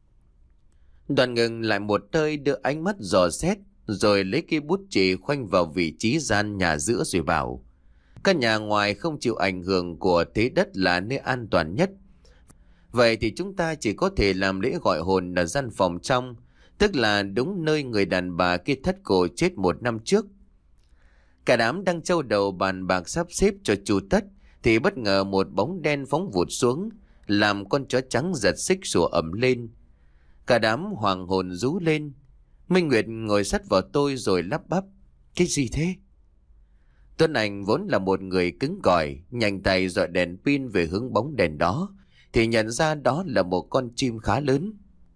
Đoàn ngừng lại một hơi, đưa ánh mắt dò xét rồi lấy cây bút chì khoanh vào vị trí gian nhà giữa rồi bảo: "Căn nhà ngoài không chịu ảnh hưởng của thế đất là nơi an toàn nhất. Vậy thì chúng ta chỉ có thể làm lễ gọi hồn ở gian phòng trong, tức là đúng nơi người đàn bà kia thắt cổ chết một năm trước. Cả đám đang châu đầu bàn bạc sắp xếp cho chu tất, thì bất ngờ một bóng đen phóng vụt xuống, làm con chó trắng giật xích sủa ầm lên. Cả đám hoàng hồn rú lên. Minh Nguyệt ngồi sát vào tôi rồi lắp bắp: "Cái gì thế?" Tuấn Anh vốn là một người cứng cỏi, nhanh tay dọi đèn pin về hướng bóng đèn đó, thì nhận ra đó là một con chim khá lớn.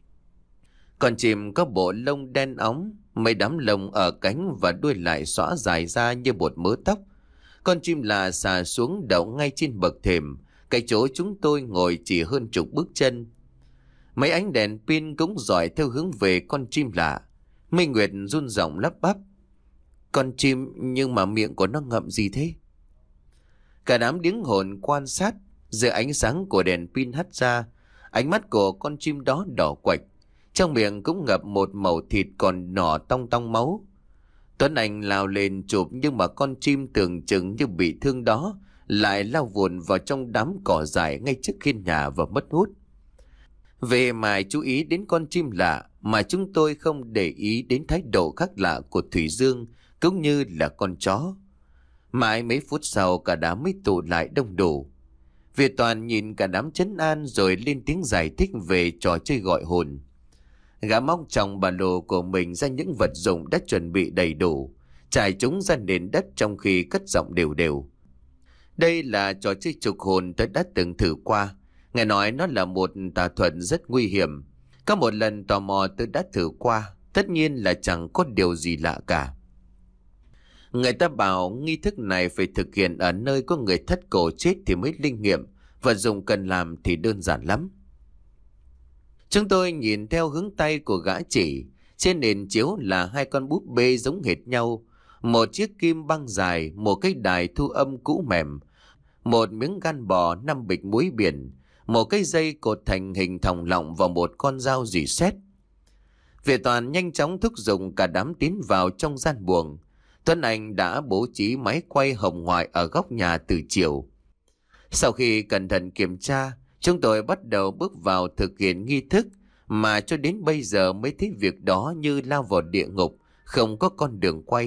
Con chim có bộ lông đen óng, mấy đám lông ở cánh và đuôi lại xõa dài ra như một mớ tóc. Con chim lạ xà xuống đậu ngay trên bậc thềm, cái chỗ chúng tôi ngồi chỉ hơn chục bước chân. Mấy ánh đèn pin cũng dọi theo hướng về con chim lạ. Minh Nguyệt run giọng lắp bắp: "Con chim nhưng mà miệng của nó ngậm gì thế?" Cả đám điếng hồn quan sát. Dưới ánh sáng của đèn pin hắt ra, ánh mắt của con chim đó đỏ quạch, trong miệng cũng ngập một mẩu thịt còn nỏ tong tong máu. Tuấn Anh lao lên chụp, nhưng mà con chim tưởng chừng như bị thương đó lại lao vụn vào trong đám cỏ dại ngay trước hiên nhà và mất hút. Về mà chú ý đến con chim lạ, mà chúng tôi không để ý đến thái độ khác lạ của Thủy Dương cũng như là con chó. Mãi mấy phút sau cả đám mới tụ lại đông đủ. Việt Toàn nhìn cả đám trấn an rồi lên tiếng giải thích về trò chơi gọi hồn. Gã móc trong ba lô của mình ra những vật dụng đã chuẩn bị đầy đủ, trải chúng ra nền đất trong khi cất giọng đều đều. Đây là trò chơi trục hồn tôi đã từng thử qua. Nghe nói nó là một tà thuật rất nguy hiểm. Có một lần tò mò tôi đã thử qua, tất nhiên là chẳng có điều gì lạ cả. Người ta bảo nghi thức này phải thực hiện ở nơi có người thất cổ chết thì mới linh nghiệm, vật dụng cần làm thì đơn giản lắm. Chúng tôi nhìn theo hướng tay của gã chỉ. Trên nền chiếu là hai con búp bê giống hệt nhau, một chiếc kim băng dài, một cái đài thu âm cũ mềm, một miếng gan bò, năm bịch muối biển, một cái dây cột thành hình thòng lọng và một con dao rỉ sét. Việt Toàn nhanh chóng thúc giục cả đám tiến vào trong gian buồng. Tuấn Anh đã bố trí máy quay hồng ngoại ở góc nhà từ chiều. Sau khi cẩn thận kiểm tra, chúng tôi bắt đầu bước vào thực hiện nghi thức mà cho đến bây giờ mới thấy việc đó như lao vào địa ngục, không có con đường quay.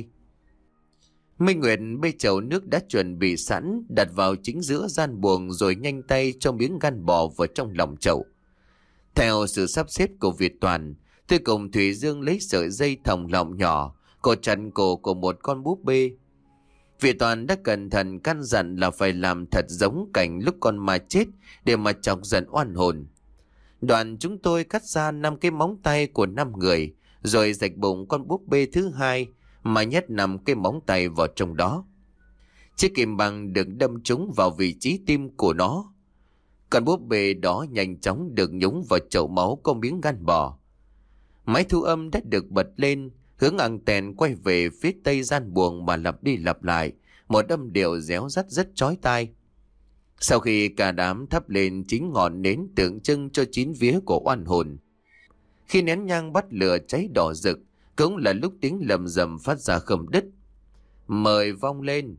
Minh Nguyệt bê chậu nước đã chuẩn bị sẵn, đặt vào chính giữa gian buồng rồi nhanh tay cho miếng gan bò vào trong lòng chậu. Theo sự sắp xếp của Việt Toàn, tôi cùng Thủy Dương lấy sợi dây thòng lọng nhỏ, cột chặt cổ của một con búp bê. Việt Toàn đã cẩn thận căn dặn là phải làm thật giống cảnh lúc con ma chết để mà chọc giận oan hồn. Đoạn chúng tôi cắt ra năm cái móng tay của năm người, rồi rạch bụng con búp bê thứ hai mà nhét nằm cái móng tay vào trong đó. Chiếc kìm bằng được đâm trúng vào vị trí tim của nó. Con búp bê đó nhanh chóng được nhúng vào chậu máu có miếng gan bò. Máy thu âm đã được bật lên, hướng anten quay về phía tây gian buồng mà lặp đi lặp lại một âm điệu réo rắt rất chói tai. Sau khi cả đám thắp lên chín ngọn nến tượng trưng cho chín vía của oan hồn, khi nén nhang bắt lửa cháy đỏ rực, cũng là lúc tiếng lầm rầm phát ra không đứt. Mời vong lên.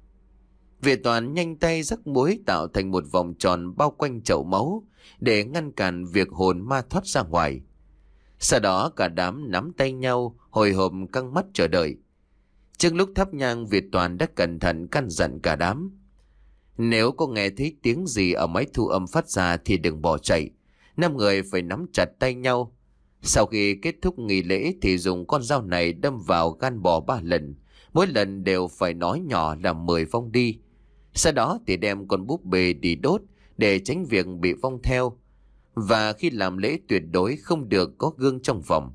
Việt Toàn nhanh tay rắc muối tạo thành một vòng tròn bao quanh chậu máu để ngăn cản việc hồn ma thoát ra ngoài. Sau đó cả đám nắm tay nhau, hồi hộp căng mắt chờ đợi. Trước lúc thắp nhang, Việt Toàn đã cẩn thận căn dặn cả đám: nếu có nghe thấy tiếng gì ở máy thu âm phát ra thì đừng bỏ chạy. Năm người phải nắm chặt tay nhau. Sau khi kết thúc nghi lễ thì dùng con dao này đâm vào gan bò ba lần. Mỗi lần đều phải nói nhỏ là mời vong đi. Sau đó thì đem con búp bê đi đốt để tránh việc bị vong theo. Và khi làm lễ tuyệt đối không được có gương trong phòng.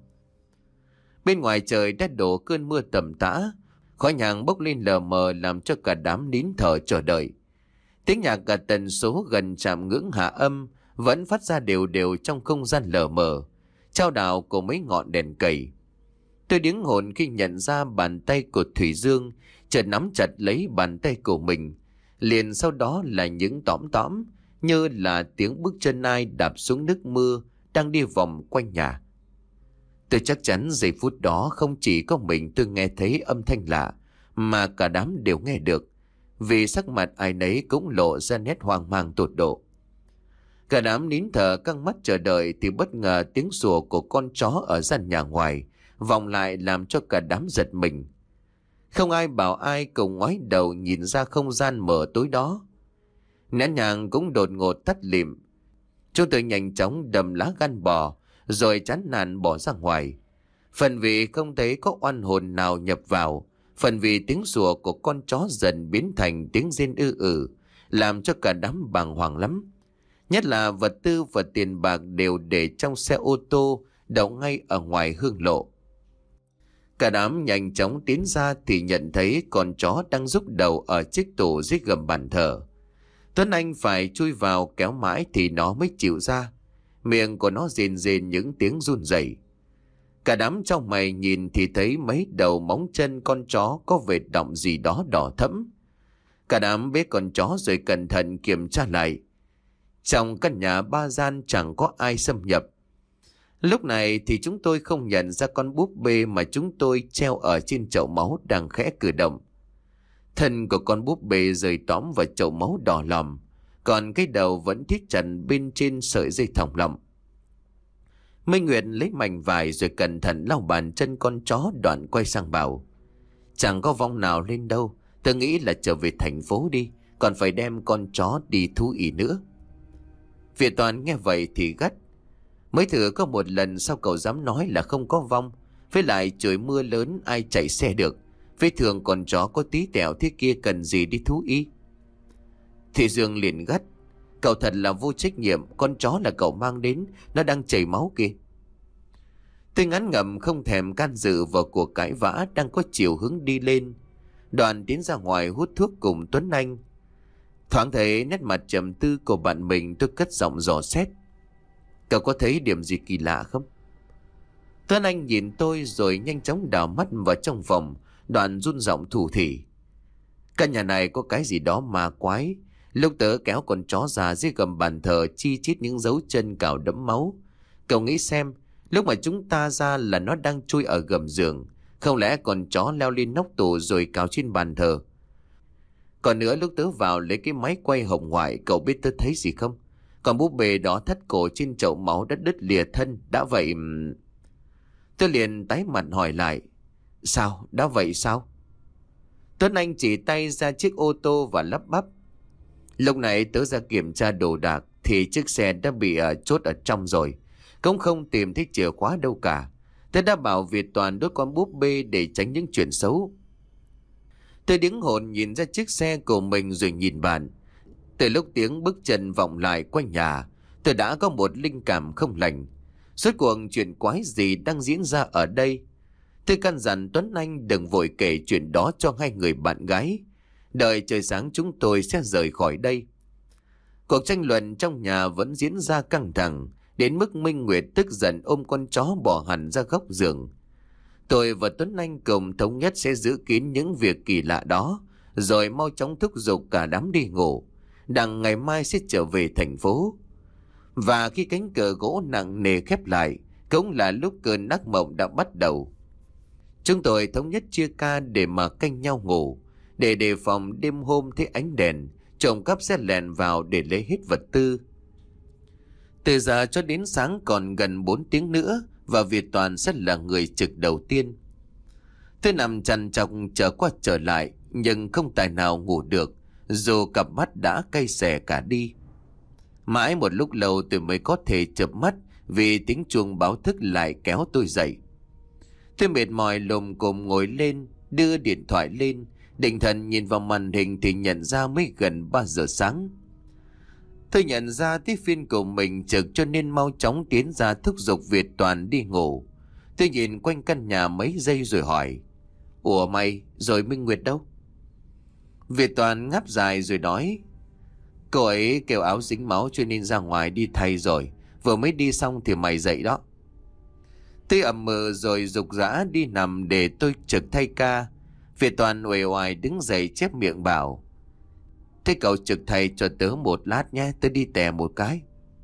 Bên ngoài trời đã đổ cơn mưa tầm tã, khói nhang bốc lên lờ mờ làm cho cả đám nín thở chờ đợi. Tiếng nhạc cả tần số gần chạm ngưỡng hạ âm vẫn phát ra đều đều trong không gian lờ mờ, trao đảo của mấy ngọn đèn cầy. Tôi điếng hồn khi nhận ra bàn tay của Thủy Dương chợt nắm chặt lấy bàn tay của mình, liền sau đó là những tõm tõm như là tiếng bước chân ai đạp xuống nước mưa đang đi vòng quanh nhà. Tôi chắc chắn giây phút đó không chỉ có mình tôi nghe thấy âm thanh lạ, mà cả đám đều nghe được, vì sắc mặt ai nấy cũng lộ ra nét hoang mang tột độ. Cả đám nín thở căng mắt chờ đợi thì bất ngờ tiếng sủa của con chó ở gian nhà ngoài vọng lại làm cho cả đám giật mình. Không ai bảo ai cùng ngoái đầu nhìn ra không gian mở tối đó. Nén nhang cũng đột ngột tắt lịm. Chúng tôi nhanh chóng đầm lá gan bò rồi chán nản bỏ ra ngoài. Phần vì không thấy có oan hồn nào nhập vào, phần vì tiếng sủa của con chó dần biến thành tiếng rên ư ử, làm cho cả đám bàng hoàng lắm. Nhất là vật tư và tiền bạc đều để trong xe ô tô đậu ngay ở ngoài hương lộ. Cả đám nhanh chóng tiến ra thì nhận thấy con chó đang rúc đầu ở chiếc tủ dưới gầm bàn thờ. Tuấn Anh phải chui vào kéo mãi thì nó mới chịu ra. Miệng của nó rên rên những tiếng run rẩy. Cả đám trong mày nhìn thì thấy mấy đầu móng chân con chó có vệt đọng gì đó đỏ thẫm. Cả đám bế con chó rồi cẩn thận kiểm tra lại. Trong căn nhà ba gian chẳng có ai xâm nhập. Lúc này thì chúng tôi không nhận ra con búp bê mà chúng tôi treo ở trên chậu máu đang khẽ cử động. Thân của con búp bê rời tóm vào chậu máu đỏ lòm, còn cái đầu vẫn thít chặt bên trên sợi dây thòng lọng. Minh Nguyệt lấy mảnh vải rồi cẩn thận lau bàn chân con chó, đoạn quay sang bảo: chẳng có vong nào lên đâu, tôi nghĩ là trở về thành phố đi, còn phải đem con chó đi thú y nữa. Việt Toàn nghe vậy thì gắt: mới thử có một lần sao cậu dám nói là không có vong? Với lại trời mưa lớn ai chạy xe được, vết thương con chó có tí tẹo thế kia cần gì đi thú y? Thị Dương liền gắt: cậu thật là vô trách nhiệm, con chó là cậu mang đến, nó đang chảy máu kìa. Tôi ngán ngẩm không thèm can dự vào cuộc cãi vã đang có chiều hướng đi lên. Đoàn tiến ra ngoài hút thuốc cùng Tuấn Anh. Thoáng thấy nét mặt trầm tư của bạn mình, tôi cất giọng dò xét: cậu có thấy điểm gì kỳ lạ không? Tuấn Anh nhìn tôi rồi nhanh chóng đảo mắt vào trong phòng, đoạn run giọng thủ thỉ: căn nhà này có cái gì đó ma quái. Lúc tớ kéo con chó ra dưới gầm bàn thờ chi chít những dấu chân cào đẫm máu. Cậu nghĩ xem, lúc mà chúng ta ra là nó đang chui ở gầm giường, không lẽ con chó leo lên nóc tủ rồi cào trên bàn thờ? Còn nữa, lúc tớ vào lấy cái máy quay hồng ngoại, cậu biết tớ thấy gì không? Còn búp bê đó thắt cổ trên chậu máu đã đứt lìa thân. Đã vậy... Tôi liền tái mặt hỏi lại: sao? Đã vậy sao? Tuấn Anh chỉ tay ra chiếc ô tô và lắp bắp: lúc này tớ ra kiểm tra đồ đạc thì chiếc xe đã bị uh, chốt ở trong rồi, cũng không tìm thấy chìa khóa đâu cả. Tớ đã bảo Việt Toàn đốt con búp bê để tránh những chuyện xấu. Tôi đứng hồn nhìn ra chiếc xe của mình rồi nhìn bạn. Từ lúc tiếng bước chân vọng lại quanh nhà, tôi đã có một linh cảm không lành. Rốt cuộc chuyện quái gì đang diễn ra ở đây? Tôi căn dặn Tuấn Anh đừng vội kể chuyện đó cho hai người bạn gái. Đợi trời sáng chúng tôi sẽ rời khỏi đây. Cuộc tranh luận trong nhà vẫn diễn ra căng thẳng, đến mức Minh Nguyệt tức giận ôm con chó bỏ hẳn ra góc giường. Tôi và Tuấn Anh cùng thống nhất sẽ giữ kín những việc kỳ lạ đó, rồi mau chóng thúc giục cả đám đi ngủ, đặng ngày mai sẽ trở về thành phố. Và khi cánh cửa gỗ nặng nề khép lại, cũng là lúc cơn ác mộng đã bắt đầu. Chúng tôi thống nhất chia ca để mà canh nhau ngủ, để đề phòng đêm hôm thấy ánh đèn, trộm cắp sẽ lèn vào để lấy hết vật tư. Từ giờ cho đến sáng còn gần bốn tiếng nữa, và Việt Toàn sẽ là người trực đầu tiên. Tôi nằm trằn trọc chờ qua trở lại, nhưng không tài nào ngủ được, dù cặp mắt đã cay xè cả đi. Mãi một lúc lâu tôi mới có thể chợp mắt, vì tiếng chuông báo thức lại kéo tôi dậy. Tôi mệt mỏi lồm cồm ngồi lên, đưa điện thoại lên, định thần nhìn vào màn hình thì nhận ra mới gần ba giờ sáng. Tôi nhận ra tiếp phiên của mình trực, cho nên mau chóng tiến ra thúc giục Việt Toàn đi ngủ. Tôi nhìn quanh căn nhà mấy giây rồi hỏi: ủa mày, rồi Minh Nguyệt đâu? Việt Toàn ngáp dài rồi nói: cô ấy kêu áo dính máu cho nên ra ngoài đi thay rồi, vừa mới đi xong thì mày dậy đó. Tôi ậm mờ rồi rục rã đi nằm để tôi trực thay ca. Việt Toàn uể oải đứng dậy chép miệng bảo: thế cậu trực thay cho tớ một lát nhé, tớ đi tè một cái.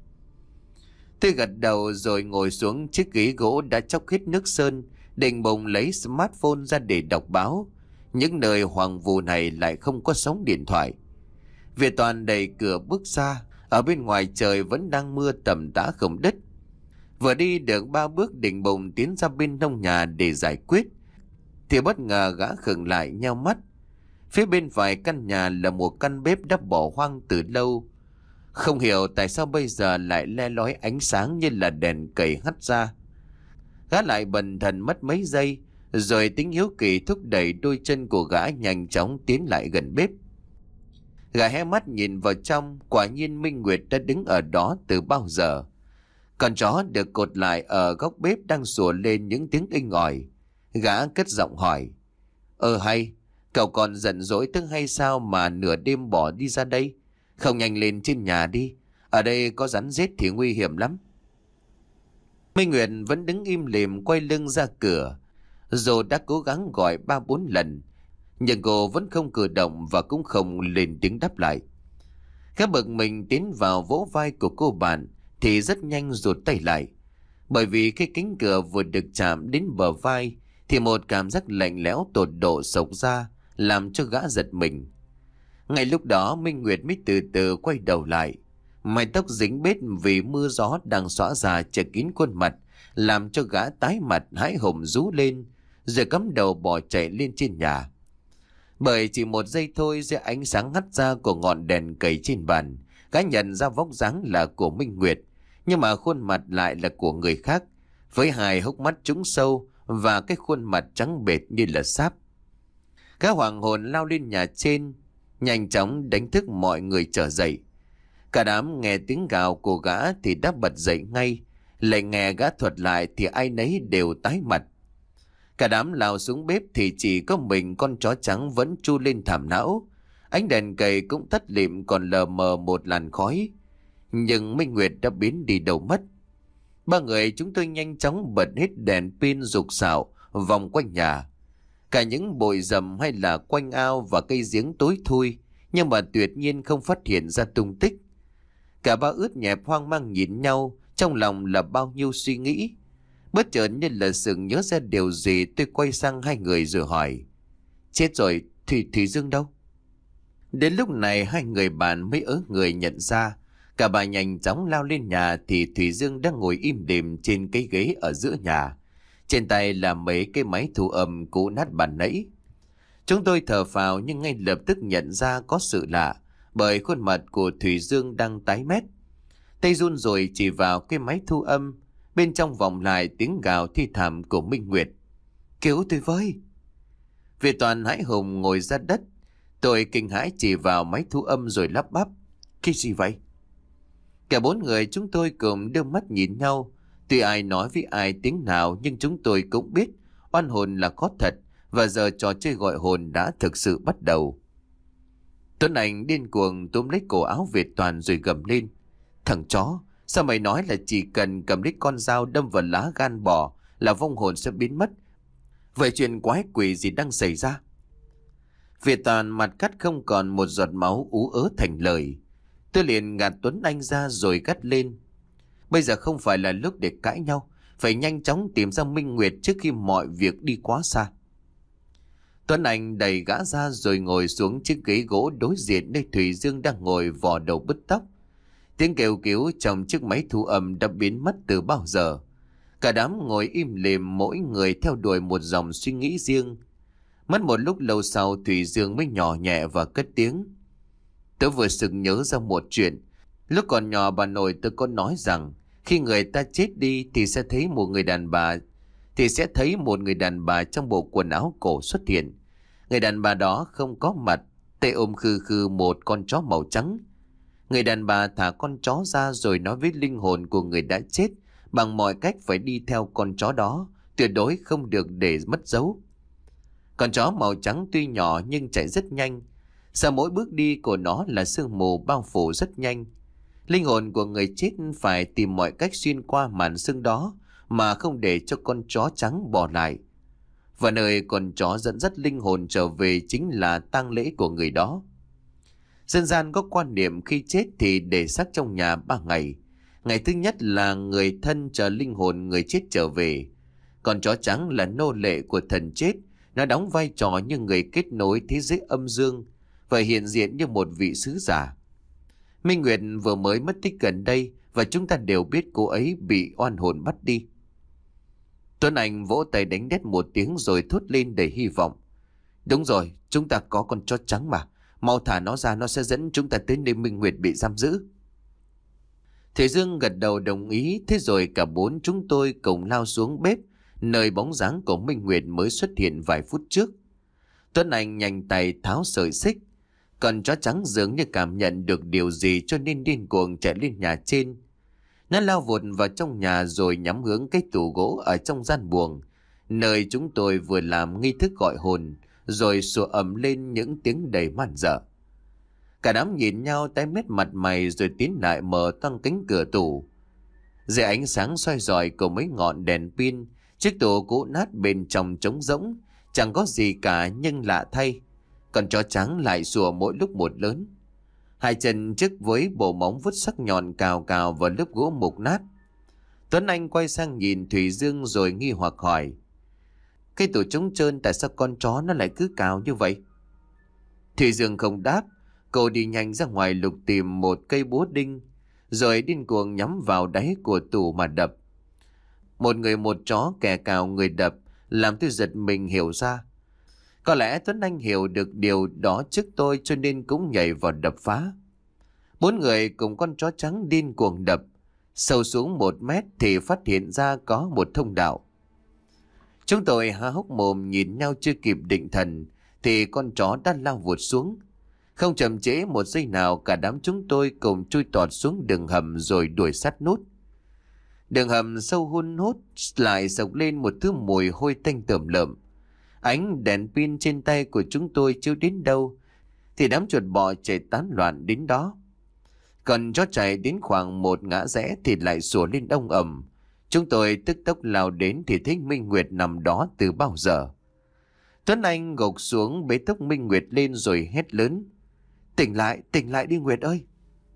Tôi gật đầu rồi ngồi xuống chiếc ghế gỗ đã chóc hết nước sơn, định bụng lấy smartphone ra để đọc báo. Những nơi hoang vu này lại không có sóng điện thoại. Việt Toàn đẩy cửa bước ra, Ở bên ngoài trời vẫn đang mưa tầm tã không đứt. Vừa đi được ba bước định bụng tiến ra bên nông nhà để giải quyết, thì bất ngờ gã khựng lại nheo mắt. Phía bên phải căn nhà là một căn bếp đã bỏ hoang từ lâu. Không hiểu tại sao bây giờ lại le lói ánh sáng như là đèn cầy hắt ra. Gã lại bần thần mất mấy giây, rồi tính hiếu kỳ thúc đẩy đôi chân của gã nhanh chóng tiến lại gần bếp. Gã hé mắt nhìn vào trong, quả nhiên Minh Nguyệt đã đứng ở đó từ bao giờ. Con chó được cột lại ở góc bếp đang sủa lên những tiếng inh ỏi. Gã cất giọng hỏi: Ờ hay, cậu còn giận dỗi tức hay sao mà nửa đêm bỏ đi ra đây? Không nhanh lên trên nhà đi, ở đây có rắn rết thì nguy hiểm lắm. Minh Nguyệt vẫn đứng im lìm quay lưng ra cửa. Dù đã cố gắng gọi ba bốn lần, nhưng cô vẫn không cử động và cũng không lên tiếng đáp lại. Các bực mình tiến vào vỗ vai của cô bạn thì rất nhanh rụt tay lại. Bởi vì khi cánh cửa vừa được chạm đến bờ vai thì một cảm giác lạnh lẽo tột độ xộc ra, làm cho gã giật mình. Ngay lúc đó Minh Nguyệt mới từ từ quay đầu lại. Mái tóc dính bết vì mưa gió đang xõa ra che kín khuôn mặt, làm cho gã tái mặt hãi hùng rú lên, rồi cắm đầu bỏ chạy lên trên nhà. Bởi chỉ một giây thôi, dưới ánh sáng hắt ra của ngọn đèn cầy trên bàn, gã nhận ra vóc dáng là của Minh Nguyệt, nhưng mà khuôn mặt lại là của người khác, với hai hốc mắt trũng sâu và cái khuôn mặt trắng bệt như là sáp. Gã hoàng hồn lao lên nhà trên, nhanh chóng đánh thức mọi người trở dậy. Cả đám nghe tiếng gào của gã thì đã bật dậy ngay, lại nghe gã thuật lại thì ai nấy đều tái mặt. Cả đám lao xuống bếp thì chỉ có mình con chó trắng vẫn chu lên thảm não. Ánh đèn cầy cũng tắt lịm còn lờ mờ một làn khói. Nhưng Minh Nguyệt đã biến đi đâu mất. Ba người chúng tôi nhanh chóng bật hết đèn pin rục rạo vòng quanh nhà. Cả những bụi rậm hay là quanh ao và cây giếng tối thui, nhưng mà tuyệt nhiên không phát hiện ra tung tích. Cả ba ướt nhẹp hoang mang nhìn nhau, trong lòng là bao nhiêu suy nghĩ. Bất chợt như là sự nhớ ra điều gì, tôi quay sang hai người rồi hỏi: Chết rồi, Thủy Thủy Dương đâu? Đến lúc này hai người bạn mới ớ người nhận ra. Cả bà nhanh chóng lao lên nhà thì Thủy Dương đang ngồi im đềm trên cái ghế ở giữa nhà. Trên tay là mấy cái máy thu âm cũ nát bàn nãy. Chúng tôi thở phào nhưng ngay lập tức nhận ra có sự lạ, bởi khuôn mặt của Thủy Dương đang tái mét. Tay run rồi chỉ vào cái máy thu âm. Bên trong vọng lại tiếng gào thi thảm của Minh Nguyệt: Cứu tôi với! Việt Toàn hãi hùng ngồi ra đất. Tôi kinh hãi chỉ vào máy thu âm rồi lắp bắp: Cái gì vậy? Cả bốn người chúng tôi cùng đưa mắt nhìn nhau. Tuy ai nói với ai tiếng nào nhưng chúng tôi cũng biết oan hồn là có thật, và giờ trò chơi gọi hồn đã thực sự bắt đầu. Tuấn Anh điên cuồng túm lấy cổ áo Việt Toàn rồi gầm lên: Thằng chó! Sao mày nói là chỉ cần cầm lấy con dao đâm vào lá gan bò là vong hồn sẽ biến mất? Vậy chuyện quái quỷ gì đang xảy ra? Việt Toàn mặt cắt không còn một giọt máu, ú ớ thành lời. Tôi liền gạt Tuấn Anh ra rồi gắt lên: Bây giờ không phải là lúc để cãi nhau, phải nhanh chóng tìm ra Minh Nguyệt trước khi mọi việc đi quá xa. Tuấn Anh đẩy gã ra rồi ngồi xuống chiếc ghế gỗ đối diện nơi Thủy Dương đang ngồi vò đầu bứt tóc. Tiếng kêu cứu trong chiếc máy thu âm đã biến mất từ bao giờ. Cả đám ngồi im lìm, mỗi người theo đuổi một dòng suy nghĩ riêng. Mất một lúc lâu sau, Thủy Dương mới nhỏ nhẹ và cất tiếng: Tớ vừa sực nhớ ra một chuyện. Lúc còn nhỏ bà nội tôi có nói rằng khi người ta chết đi thì sẽ thấy một người đàn bà thì sẽ thấy một người đàn bà trong bộ quần áo cổ xuất hiện. Người đàn bà đó không có mặt, tay ôm khư khư một con chó màu trắng. Người đàn bà thả con chó ra rồi nói với linh hồn của người đã chết bằng mọi cách phải đi theo con chó đó, tuyệt đối không được để mất dấu. Con chó màu trắng tuy nhỏ nhưng chạy rất nhanh. Sau mỗi bước đi của nó là sương mù bao phủ rất nhanh. Linh hồn của người chết phải tìm mọi cách xuyên qua màn sương đó mà không để cho con chó trắng bỏ lại. Và nơi con chó dẫn dắt linh hồn trở về chính là tang lễ của người đó. Dân gian có quan niệm khi chết thì để xác trong nhà ba ngày. Ngày thứ nhất là người thân chờ linh hồn người chết trở về. Con chó trắng là nô lệ của thần chết. Nó đóng vai trò như người kết nối thế giới âm dương và hiện diện như một vị sứ giả. Minh Nguyệt vừa mới mất tích gần đây và chúng ta đều biết cô ấy bị oan hồn bắt đi. Tuấn Anh vỗ tay đánh đét một tiếng rồi thốt lên đầy hy vọng. Đúng rồi, chúng ta có con chó trắng mà. Mau thả nó ra, nó sẽ dẫn chúng ta tới nơi Minh Nguyệt bị giam giữ. Thầy Dương gật đầu đồng ý. Thế rồi cả bốn chúng tôi cùng lao xuống bếp, nơi bóng dáng của Minh Nguyệt mới xuất hiện vài phút trước. Tuấn Anh nhanh tay tháo sợi xích. Còn chó trắng dường như cảm nhận được điều gì cho nên điên cuồng chạy lên nhà trên. Nó lao vụt vào trong nhà rồi nhắm hướng cái tủ gỗ ở trong gian buồng, nơi chúng tôi vừa làm nghi thức gọi hồn, rồi sủa ầm lên những tiếng đầy man dợ. Cả đám nhìn nhau tái mét mặt mày rồi tiến lại mở toang cánh cửa tủ. Dưới ánh sáng soi rọi của mấy ngọn đèn pin, chiếc tủ cũ nát bên trong trống rỗng, chẳng có gì cả, nhưng lạ thay, con chó trắng lại sủa mỗi lúc một lớn. Hai chân trước với bộ móng vuốt sắc nhọn cào cào vào lớp gỗ mục nát. Tuấn Anh quay sang nhìn Thủy Dương rồi nghi hoặc hỏi: cái tủ trống trơn, tại sao con chó nó lại cứ cào như vậy? Thủy Dương không đáp. Cô đi nhanh ra ngoài lục tìm một cây búa đinh, rồi điên cuồng nhắm vào đáy của tủ mà đập. Một người một chó, kẻ cào người đập, làm tôi giật mình hiểu ra. Có lẽ Tuấn Anh hiểu được điều đó trước tôi cho nên cũng nhảy vào đập phá. Bốn người cùng con chó trắng điên cuồng đập. Sâu xuống một mét thì phát hiện ra có một thông đạo. Chúng tôi há hốc mồm nhìn nhau chưa kịp định thần thì con chó đã lao vụt xuống. Không chậm trễ một giây nào, cả đám chúng tôi cùng chui tọt xuống đường hầm rồi đuổi sát nút. Đường hầm sâu hun hút lại sộc lên một thứ mùi hôi tanh tởm lợm. Ánh đèn pin trên tay của chúng tôi chiếu đến đâu thì đám chuột bò chạy tán loạn đến đó. Còn chó chạy đến khoảng một ngã rẽ thì lại sủa lên đông ầm. Chúng tôi tức tốc lao đến thì thấy Minh Nguyệt nằm đó từ bao giờ. Tuấn Anh gục xuống bế tóc Minh Nguyệt lên rồi hét lớn: Tỉnh lại, tỉnh lại đi Nguyệt ơi!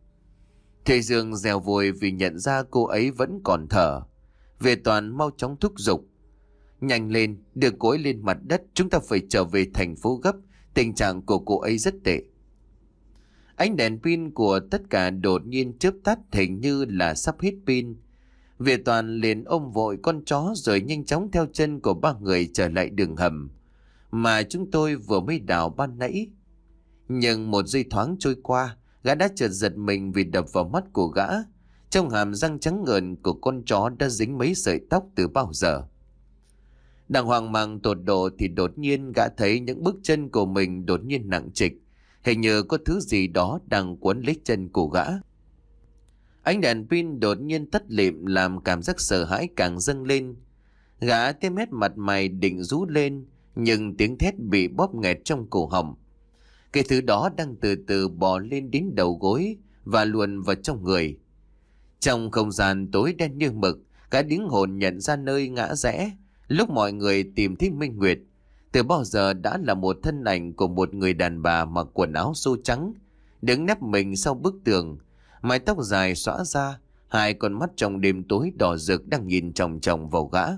Thầy Dương rèo vội vì nhận ra cô ấy vẫn còn thở. Về Toàn mau chóng thúc giục: nhanh lên, đưa cô ấy lên mặt đất, chúng ta phải trở về thành phố gấp, tình trạng của cô ấy rất tệ. Ánh đèn pin của tất cả đột nhiên chớp tắt, hình như là sắp hết pin. Về Toàn liền ôm vội con chó rồi nhanh chóng theo chân của ba người trở lại đường hầm mà chúng tôi vừa mới đào ban nãy. Nhưng một giây thoáng trôi qua, gã đã chợt giật mình vì đập vào mắt của gã. Trong hàm răng trắng ngời của con chó đã dính mấy sợi tóc từ bao giờ. Đang hoang mang tột độ thì đột nhiên gã thấy những bước chân của mình đột nhiên nặng trịch. Hình như có thứ gì đó đang quấn lấy chân của gã. Ánh đèn pin đột nhiên tắt lịm làm cảm giác sợ hãi càng dâng lên. Gã tê mét mặt mày định rú lên, nhưng tiếng thét bị bóp nghẹt trong cổ họng. Cái thứ đó đang từ từ bò lên đến đầu gối và luồn vào trong người. Trong không gian tối đen như mực, gã điếng hồn nhận ra nơi ngã rẽ. Lúc mọi người tìm thấy Minh Nguyệt, từ bao giờ đã là một thân ảnh của một người đàn bà mặc quần áo xô trắng, đứng nép mình sau bức tường, mái tóc dài xõa ra, hai con mắt trong đêm tối đỏ rực đang nhìn chòng chòng vào gã.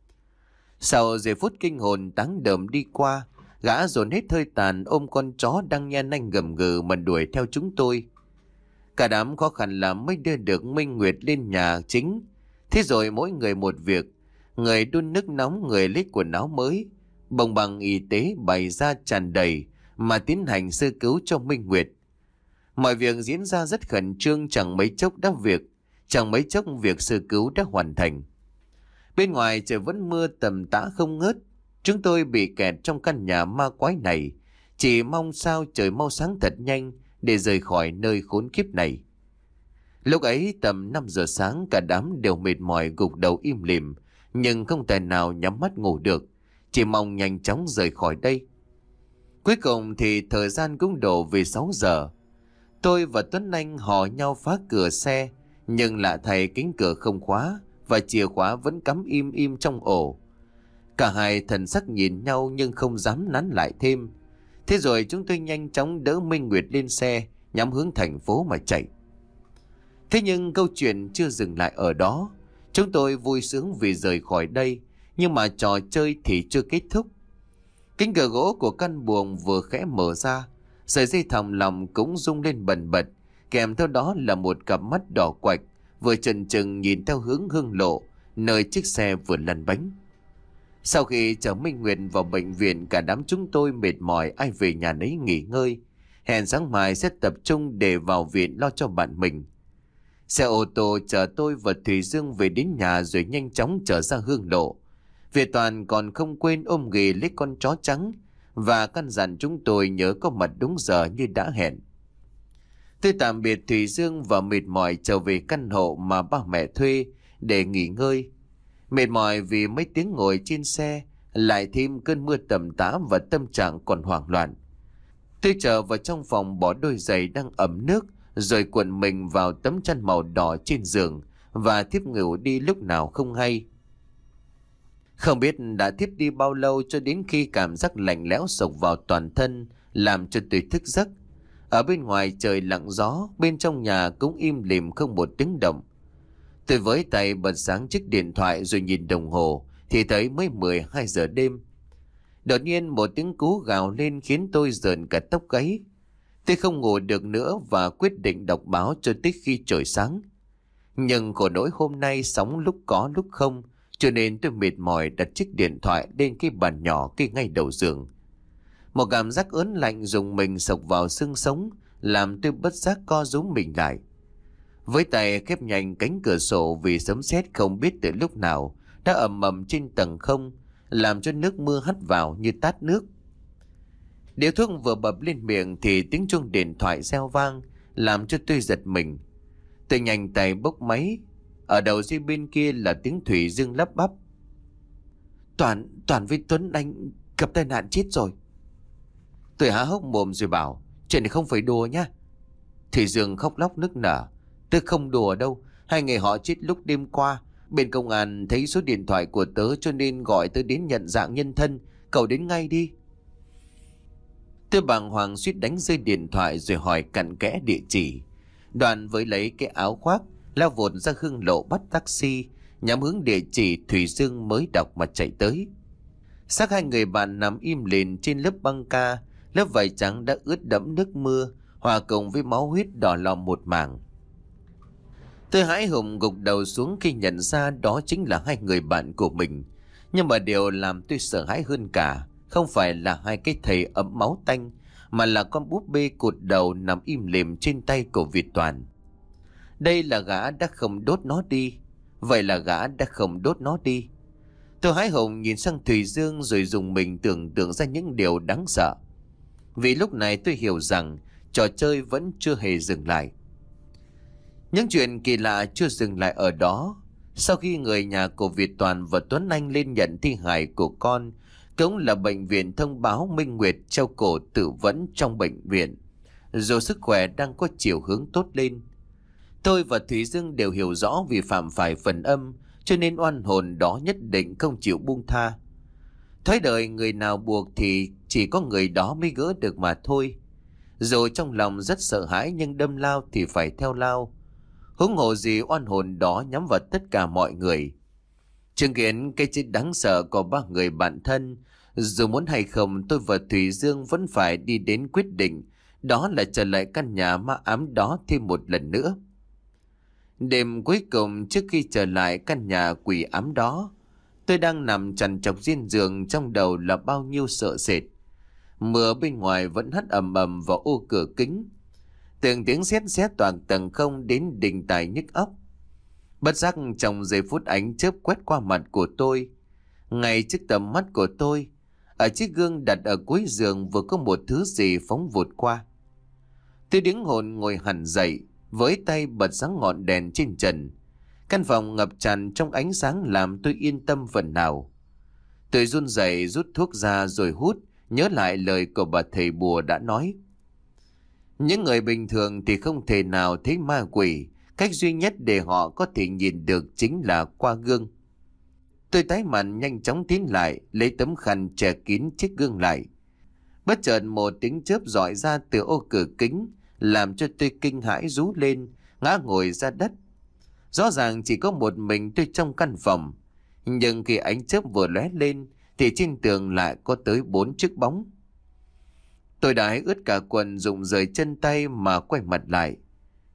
Sau giây phút kinh hồn táng đờm đi qua, gã dồn hết hơi tàn ôm con chó đang nhe nanh gầm gừ mà đuổi theo chúng tôi. Cả đám khó khăn lắm mới đưa được Minh Nguyệt lên nhà chính. Thế rồi mỗi người một việc, người đun nước nóng, người lấy quần áo mới, bồng bằng y tế bày ra tràn đầy mà tiến hành sơ cứu cho Minh Nguyệt. Mọi việc diễn ra rất khẩn trương, chẳng mấy chốc đã việc, chẳng mấy chốc việc sơ cứu đã hoàn thành. Bên ngoài trời vẫn mưa tầm tã không ngớt. Chúng tôi bị kẹt trong căn nhà ma quái này, chỉ mong sao trời mau sáng thật nhanh để rời khỏi nơi khốn kiếp này. Lúc ấy tầm năm giờ sáng, cả đám đều mệt mỏi gục đầu im lìm, nhưng không thể nào nhắm mắt ngủ được, chỉ mong nhanh chóng rời khỏi đây. Cuối cùng thì thời gian cũng đổ về sáu giờ. Tôi và Tuấn Anh hò nhau phá cửa xe, nhưng lạ thay cánh cửa không khóa và chìa khóa vẫn cắm im im trong ổ. Cả hai thần sắc nhìn nhau nhưng không dám nán lại thêm. Thế rồi chúng tôi nhanh chóng đỡ Minh Nguyệt lên xe, nhắm hướng thành phố mà chạy. Thế nhưng câu chuyện chưa dừng lại ở đó. Chúng tôi vui sướng vì rời khỏi đây, nhưng mà trò chơi thì chưa kết thúc. Cánh cửa gỗ của căn buồng vừa khẽ mở ra, sợi dây thòng lòng cũng rung lên bần bật kèm theo đó là một cặp mắt đỏ quạch, vừa chần chừng nhìn theo hướng hương lộ, nơi chiếc xe vừa lăn bánh. Sau khi chở Minh Nguyệt vào bệnh viện, cả đám chúng tôi mệt mỏi ai về nhà nấy nghỉ ngơi. Hẹn sáng mai sẽ tập trung để vào viện lo cho bạn mình. Xe ô tô chở tôi và Thủy Dương về đến nhà rồi nhanh chóng trở ra hương lộ. Việt Toàn còn không quên ôm ghì lấy con chó trắng và căn dặn chúng tôi nhớ có mặt đúng giờ như đã hẹn. Tôi tạm biệt Thủy Dương và mệt mỏi trở về căn hộ mà ba mẹ thuê để nghỉ ngơi. Mệt mỏi vì mấy tiếng ngồi trên xe, lại thêm cơn mưa tầm tã và tâm trạng còn hoảng loạn. Tôi trở vào trong phòng bỏ đôi giày đang ẩm nước, rồi cuộn mình vào tấm chăn màu đỏ trên giường và thiếp ngủ đi lúc nào không hay. Không biết đã thiếp đi bao lâu cho đến khi cảm giác lạnh lẽo sộc vào toàn thân làm cho tôi thức giấc. Ở bên ngoài trời lặng gió, bên trong nhà cũng im lìm không một tiếng động. Tôi với tay bật sáng chiếc điện thoại rồi nhìn đồng hồ thì thấy mới mười hai giờ đêm. Đột nhiên một tiếng cú gào lên khiến tôi rợn cả tóc gáy. Tôi không ngủ được nữa và quyết định đọc báo cho tới khi trời sáng. Nhưng khổ nỗi hôm nay sóng lúc có lúc không, cho nên tôi mệt mỏi đặt chiếc điện thoại lên cái bàn nhỏ kê ngay đầu giường. Một cảm giác ớn lạnh rùng mình sộc vào xương sống, làm tôi bất giác co rúm mình lại. Với tay khép nhanh cánh cửa sổ vì sấm sét không biết từ lúc nào đã ầm ầm trên tầng không, làm cho nước mưa hắt vào như tát nước. Điếu thuốc vừa bập lên miệng thì tiếng chuông điện thoại reo vang, làm cho tôi giật mình. Tôi nhanh tay bốc máy. Ở đầu dây bên kia là tiếng Thủy Dương lắp bắp: Toàn, Toàn với Tuấn Anh gặp tai nạn chết rồi. Tôi há hốc mồm rồi bảo: Chuyện này không phải đùa nhá. Thủy Dương khóc lóc nức nở: Tôi không đùa đâu, hai người họ chết lúc đêm qua. Bên công an thấy số điện thoại của tớ cho nên gọi tớ đến nhận dạng nhân thân. Cậu đến ngay đi. Tôi bàng hoàng suýt đánh rơi điện thoại rồi hỏi cặn kẽ địa chỉ. Đoạn với lấy cái áo khoác lao vụt ra hương lộ bắt taxi nhắm hướng địa chỉ Thủy Dương mới đọc mà chạy tới. Xác hai người bạn nằm im lìm trên lớp băng ca, lớp vải trắng đã ướt đẫm nước mưa, hòa cùng với máu huyết đỏ lòm một mảng. Tôi hãi hùng gục đầu xuống khi nhận ra đó chính là hai người bạn của mình. Nhưng mà điều làm tôi sợ hãi hơn cả không phải là hai cái thầy ấm máu tanh, mà là con búp bê cụt đầu nằm im lìm trên tay của Việt Toàn. Đây là gã đã không đốt nó đi. Vậy là gã đã không đốt nó đi. Tôi hãi hùng nhìn sang Thủy Dương rồi dùng mình tưởng tượng ra những điều đáng sợ. Vì lúc này tôi hiểu rằng trò chơi vẫn chưa hề dừng lại. Những chuyện kỳ lạ chưa dừng lại ở đó. Sau khi người nhà của Việt Toàn và Tuấn Anh lên nhận thi hài của con, cũng là bệnh viện thông báo Minh Nguyệt treo cổ tự vẫn trong bệnh viện, dù sức khỏe đang có chiều hướng tốt lên. Tôi và Thủy Dương đều hiểu rõ vì phạm phải phần âm, cho nên oan hồn đó nhất định không chịu buông tha. Thói đời người nào buộc thì chỉ có người đó mới gỡ được mà thôi. Dù trong lòng rất sợ hãi nhưng đâm lao thì phải theo lao. Huống hồ gì oan hồn đó nhắm vào tất cả mọi người. Chứng kiến cái chết đáng sợ của ba người bạn thân, dù muốn hay không tôi và Thủy Dương vẫn phải đi đến quyết định, đó là trở lại căn nhà ma ám đó thêm một lần nữa. Đêm cuối cùng trước khi trở lại căn nhà quỷ ám đó, tôi đang nằm trằn trọc trên giường, trong đầu là bao nhiêu sợ sệt. Mưa bên ngoài vẫn hắt ầm ầm vào ô cửa kính. Từng tiếng sét sét toàn tầng không đến đình tài nhức óc. Bất giác trong giây phút ánh chớp quét qua mặt của tôi. Ngay trước tầm mắt của tôi, ở chiếc gương đặt ở cuối giường vừa có một thứ gì phóng vụt qua. Tôi đứng hồn ngồi hẳn dậy, với tay bật sáng ngọn đèn trên trần. Căn phòng ngập tràn trong ánh sáng làm tôi yên tâm phần nào. Tôi run rẩy rút thuốc ra rồi hút, nhớ lại lời của bà thầy bùa đã nói. Những người bình thường thì không thể nào thấy ma quỷ, cách duy nhất để họ có thể nhìn được chính là qua gương. Tôi tái mặt nhanh chóng tiến lại, lấy tấm khăn che kín chiếc gương lại. Bất chợt một tiếng chớp rọi ra từ ô cửa kính, làm cho tôi kinh hãi rú lên, ngã ngồi ra đất. Rõ ràng chỉ có một mình tôi trong căn phòng, nhưng khi ánh chớp vừa lóe lên thì trên tường lại có tới bốn chiếc bóng. Tôi đã ướt cả quần rụng rời chân tay mà quay mặt lại.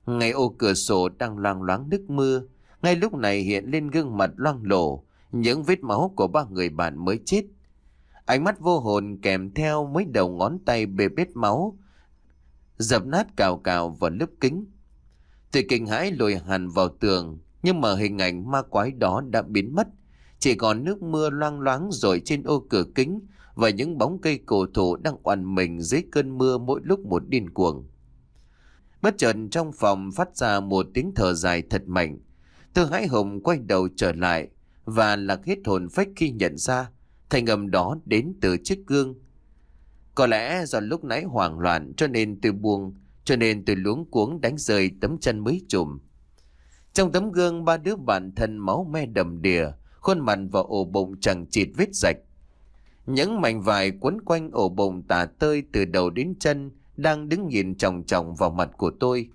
Ngay ô cửa sổ đang loang loáng nước mưa, ngay lúc này hiện lên gương mặt loang lổ, những vết máu của ba người bạn mới chết. Ánh mắt vô hồn kèm theo mấy đầu ngón tay bê bết máu, dập nát cào cào vào lớp kính. Tôi kinh hãi lùi hẳn vào tường, nhưng mà hình ảnh ma quái đó đã biến mất. Chỉ còn nước mưa loang loáng rồi trên ô cửa kính và những bóng cây cổ thụ đang oằn mình dưới cơn mưa mỗi lúc một điên cuồng. Bất chợt trong phòng phát ra một tiếng thở dài thật mạnh. Tôi hãi hùng quay đầu trở lại và lạc hết hồn phách khi nhận ra thanh âm đó đến từ chiếc gương. Có lẽ do lúc nãy hoảng loạn cho nên tôi buông, cho nên tôi luống cuống đánh rơi tấm chân mới chùm. Trong tấm gương, ba đứa bạn thân máu me đầm đìa, khuôn mặt và ổ bụng chẳng chịt vết rạch. Những mảnh vải quấn quanh ổ bụng tả tơi từ đầu đến chân đang đứng nhìn chòng chòng vào mặt của tôi.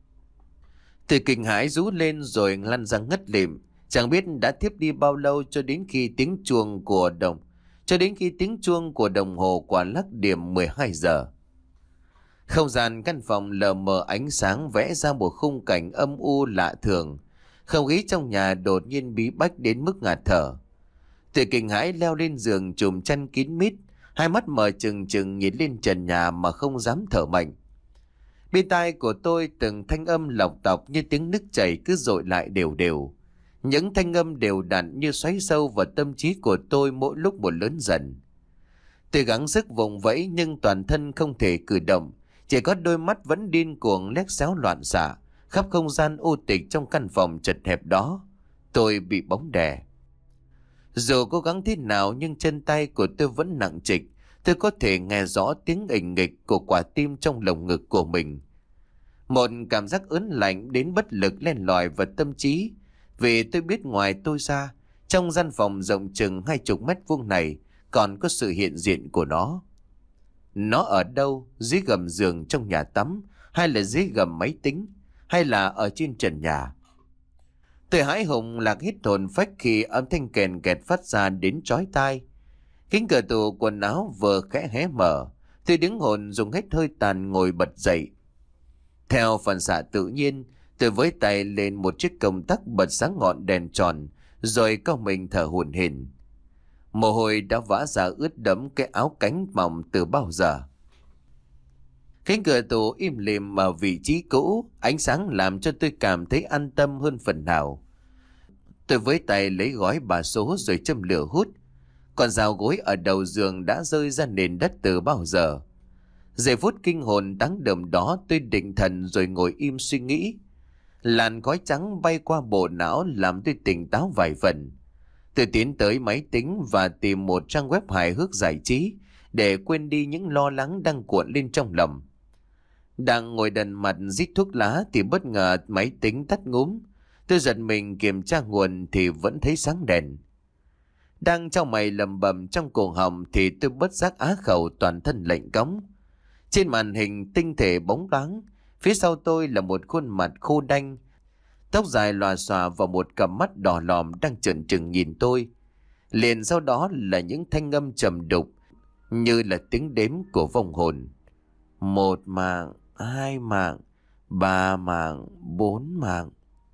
Tôi kinh hãi rú lên rồi lăn ra ngất lịm. Chẳng biết đã thiếp đi bao lâu cho đến khi tiếng chuông của đồng cho đến khi tiếng chuông của đồng hồ quả lắc điểm mười hai giờ. Không gian căn phòng lờ mờ ánh sáng vẽ ra một khung cảnh âm u lạ thường. Không khí trong nhà đột nhiên bí bách đến mức ngạt thở. Tôi kinh hãi leo lên giường chùm chăn kín mít, hai mắt mở trừng trừng nhìn lên trần nhà mà không dám thở mạnh. Bên tai của tôi từng thanh âm lọc tọc như tiếng nước chảy cứ dội lại đều đều. Những thanh âm đều đặn như xoáy sâu vào tâm trí của tôi mỗi lúc một lớn dần. Tôi gắng sức vùng vẫy nhưng toàn thân không thể cử động, chỉ có đôi mắt vẫn điên cuồng lét xéo loạn xạ khắp không gian u tịch trong căn phòng chật hẹp đó. Tôi bị bóng đè. Dù cố gắng thế nào nhưng chân tay của tôi vẫn nặng trịch. Tôi có thể nghe rõ tiếng ình nghịch của quả tim trong lồng ngực của mình. Một cảm giác ớn lạnh đến bất lực len lỏi vào tâm trí, vì tôi biết ngoài tôi ra, trong gian phòng rộng chừng hai chục mét vuông này còn có sự hiện diện của nó. Nó ở đâu? Dưới gầm giường trong nhà tắm, hay là dưới gầm máy tính, hay là ở trên trần nhà? Tôi hãi hùng lạc hít hồn phách khi âm thanh kèn kẹt phát ra đến chói tai. Cánh cửa tủ quần áo vừa khẽ hé mở, tôi đứng hồn dùng hết hơi tàn ngồi bật dậy. Theo phản xạ tự nhiên, tôi với tay lên một chiếc công tắc bật sáng ngọn đèn tròn, rồi cau mình thở hổn hển. Mồ hôi đã vã ra ướt đẫm cái áo cánh mỏng từ bao giờ. Cánh cửa tủ im lìm ở vị trí cũ, ánh sáng làm cho tôi cảm thấy an tâm hơn phần nào. Tôi với tay lấy gói bà số rồi châm lửa hút. Còn rào gối ở đầu giường đã rơi ra nền đất từ bao giờ. Giây phút kinh hồn đáng đờm đó, tôi định thần rồi ngồi im suy nghĩ. Làn khói trắng bay qua bộ não làm tôi tỉnh táo vài phần. Tôi tiến tới máy tính và tìm một trang web hài hước giải trí để quên đi những lo lắng đang cuộn lên trong lòng. Đang ngồi đần mặt rít thuốc lá thì bất ngờ máy tính tắt ngúm. Tôi giật mình kiểm tra nguồn thì vẫn thấy sáng đèn. Đang trong mày lầm bầm trong cổ họng thì tôi bất giác á khẩu, toàn thân lạnh cóng. Trên màn hình tinh thể bóng loáng, phía sau tôi là một khuôn mặt khô đanh, tóc dài lòa xòa và một cặp mắt đỏ lòm đang trợn trừng nhìn tôi. Liền sau đó là những thanh âm trầm đục như là tiếng đếm của vong hồn. Một mạng, hai mạng, ba mạng, bốn mạng.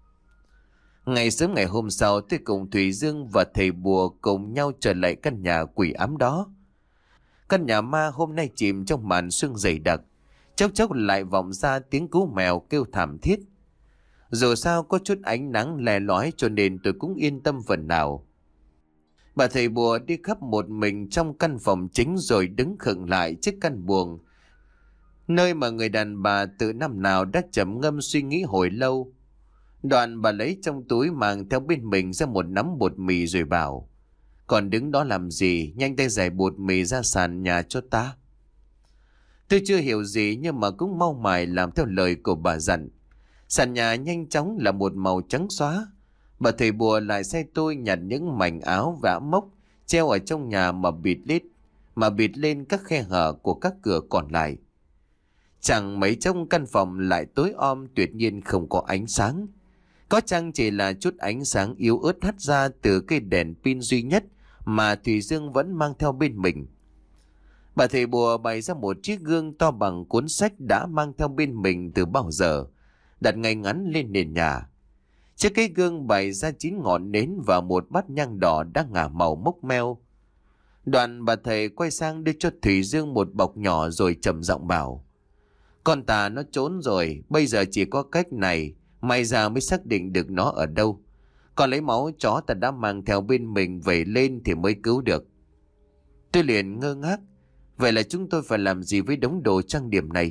Ngày sớm ngày hôm sau, tôi cùng Thủy Dương và thầy bùa cùng nhau trở lại căn nhà quỷ ám đó. Căn nhà ma hôm nay chìm trong màn sương dày đặc, chốc chốc lại vọng ra tiếng cú mèo kêu thảm thiết. Dù sao có chút ánh nắng lè lói cho nên tôi cũng yên tâm phần nào. Bà thầy bùa đi khắp một mình trong căn phòng chính rồi đứng khựng lại trước căn buồng, nơi mà người đàn bà từ năm nào đã trầm ngâm suy nghĩ hồi lâu. Đoạn bà lấy trong túi mang theo bên mình ra một nắm bột mì rồi bảo: còn đứng đó làm gì, nhanh tay giải bột mì ra sàn nhà cho ta. Tôi chưa hiểu gì nhưng mà cũng mau mải làm theo lời của bà dặn. Sàn nhà nhanh chóng là một màu trắng xóa. Bà thầy bùa lại sai tôi nhặt những mảnh áo vả mốc treo ở trong nhà mà bịt lít, mà bịt lên các khe hở của các cửa còn lại. Chẳng mấy trong căn phòng lại tối om, tuyệt nhiên không có ánh sáng. Có chăng chỉ là chút ánh sáng yếu ớt hắt ra từ cây đèn pin duy nhất mà Thủy Dương vẫn mang theo bên mình. Bà thầy bùa bày ra một chiếc gương to bằng cuốn sách đã mang theo bên mình từ bao giờ, đặt ngay ngắn lên nền nhà. Trước cái gương bày ra chín ngọn nến và một bát nhang đỏ đang ngả màu mốc meo. Đoạn bà thầy quay sang đưa cho Thủy Dương một bọc nhỏ rồi trầm giọng bảo: con ta nó trốn rồi, bây giờ chỉ có cách này, may ra mới xác định được nó ở đâu. Còn lấy máu chó ta đã mang theo bên mình về lên thì mới cứu được. Tôi liền ngơ ngác, vậy là chúng tôi phải làm gì với đống đồ trang điểm này?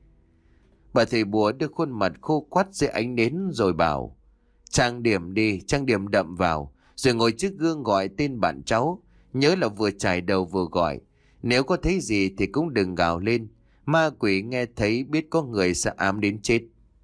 Bà thầy bùa đưa khuôn mặt khô quắt dưới ánh nến rồi bảo: trang điểm đi, trang điểm đậm vào, rồi ngồi trước gương gọi tên bạn cháu. Nhớ là vừa chải đầu vừa gọi. Nếu có thấy gì thì cũng đừng gào lên. Ma quỷ nghe thấy biết có người sẽ ám đến chết.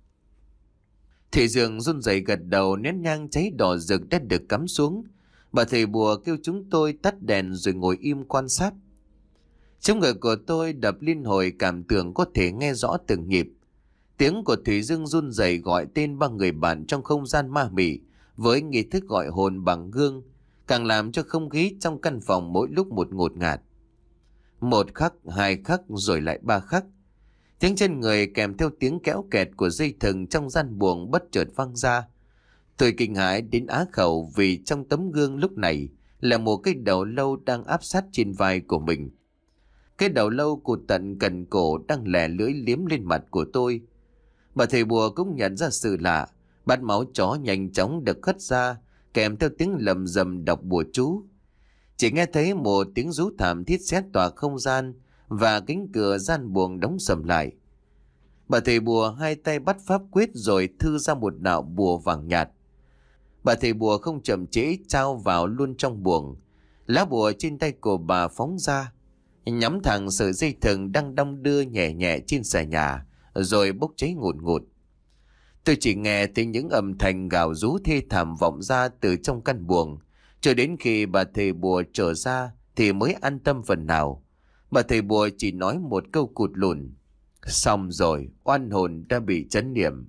Thủy Dương run rẩy gật đầu, nén nhang cháy đỏ rực đã được cắm xuống. Bà thầy bùa kêu chúng tôi tắt đèn rồi ngồi im quan sát. Trong người của tôi đập liên hồi, cảm tưởng có thể nghe rõ từng nhịp. Tiếng của Thủy Dương run rẩy gọi tên ba người bạn trong không gian ma mị với nghi thức gọi hồn bằng gương, càng làm cho không khí trong căn phòng mỗi lúc một ngột ngạt. Một khắc, hai khắc, rồi lại ba khắc. Tiếng chân người kèm theo tiếng kéo kẹt của dây thừng trong gian buồng bất chợt vang ra. Tôi kinh hãi đến á khẩu vì trong tấm gương lúc này là một cái đầu lâu đang áp sát trên vai của mình. Cái đầu lâu cụt tận cần cổ đang lè lưỡi liếm lên mặt của tôi. Bà thầy bùa cũng nhận ra sự lạ, bát máu chó nhanh chóng được hất ra, kèm theo tiếng lầm rầm đọc bùa chú. Chỉ nghe thấy một tiếng rú thảm thiết xé tỏa không gian và cánh cửa gian buồng đóng sầm lại. Bà thầy bùa hai tay bắt pháp quyết rồi thư ra một đạo bùa vàng nhạt. Bà thầy bùa không chậm trễ trao vào luôn trong buồng. Lá bùa trên tay của bà phóng ra, nhắm thẳng sợi dây thừng đang đong đưa nhẹ nhẹ trên xà nhà, rồi bốc cháy ngùn ngụt. Tôi chỉ nghe thấy những âm thanh gào rú thê thảm vọng ra từ trong căn buồng. Cho đến khi bà thầy bùa trở ra thì mới an tâm phần nào. Bà thầy bùa chỉ nói một câu cụt lùn: xong rồi, oan hồn đã bị trấn niệm.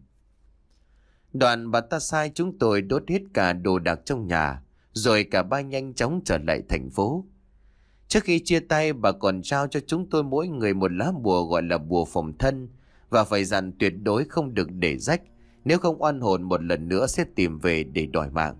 Đoạn bà ta sai chúng tôi đốt hết cả đồ đạc trong nhà, rồi cả ba nhanh chóng trở lại thành phố. Trước khi chia tay, bà còn trao cho chúng tôi mỗi người một lá bùa gọi là bùa phòng thân, và phải dặn tuyệt đối không được để rách, nếu không oan hồn một lần nữa sẽ tìm về để đòi mạng.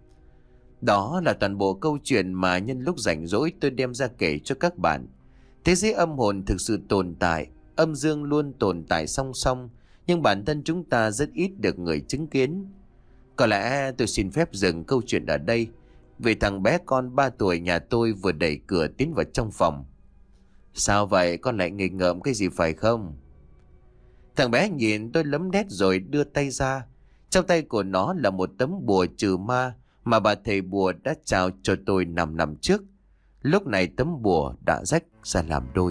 Đó là toàn bộ câu chuyện mà nhân lúc rảnh rỗi tôi đem ra kể cho các bạn. Thế giới âm hồn thực sự tồn tại, âm dương luôn tồn tại song song, nhưng bản thân chúng ta rất ít được người chứng kiến. Có lẽ tôi xin phép dừng câu chuyện ở đây, vì thằng bé con ba tuổi nhà tôi vừa đẩy cửa tiến vào trong phòng. Sao vậy, con lại nghịch ngợm cái gì phải không? Thằng bé nhìn tôi lấm đét rồi đưa tay ra. Trong tay của nó là một tấm bùa trừ ma mà bà thầy bùa đã trao cho tôi năm năm trước. Lúc này tấm bùa đã rách ra làm đôi.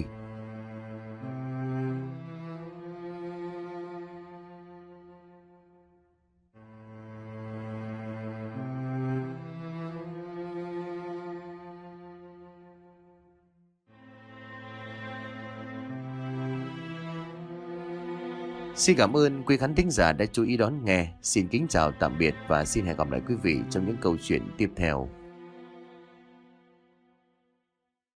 Xin cảm ơn quý khán thính giả đã chú ý đón nghe. Xin kính chào tạm biệt và xin hẹn gặp lại quý vị trong những câu chuyện tiếp theo.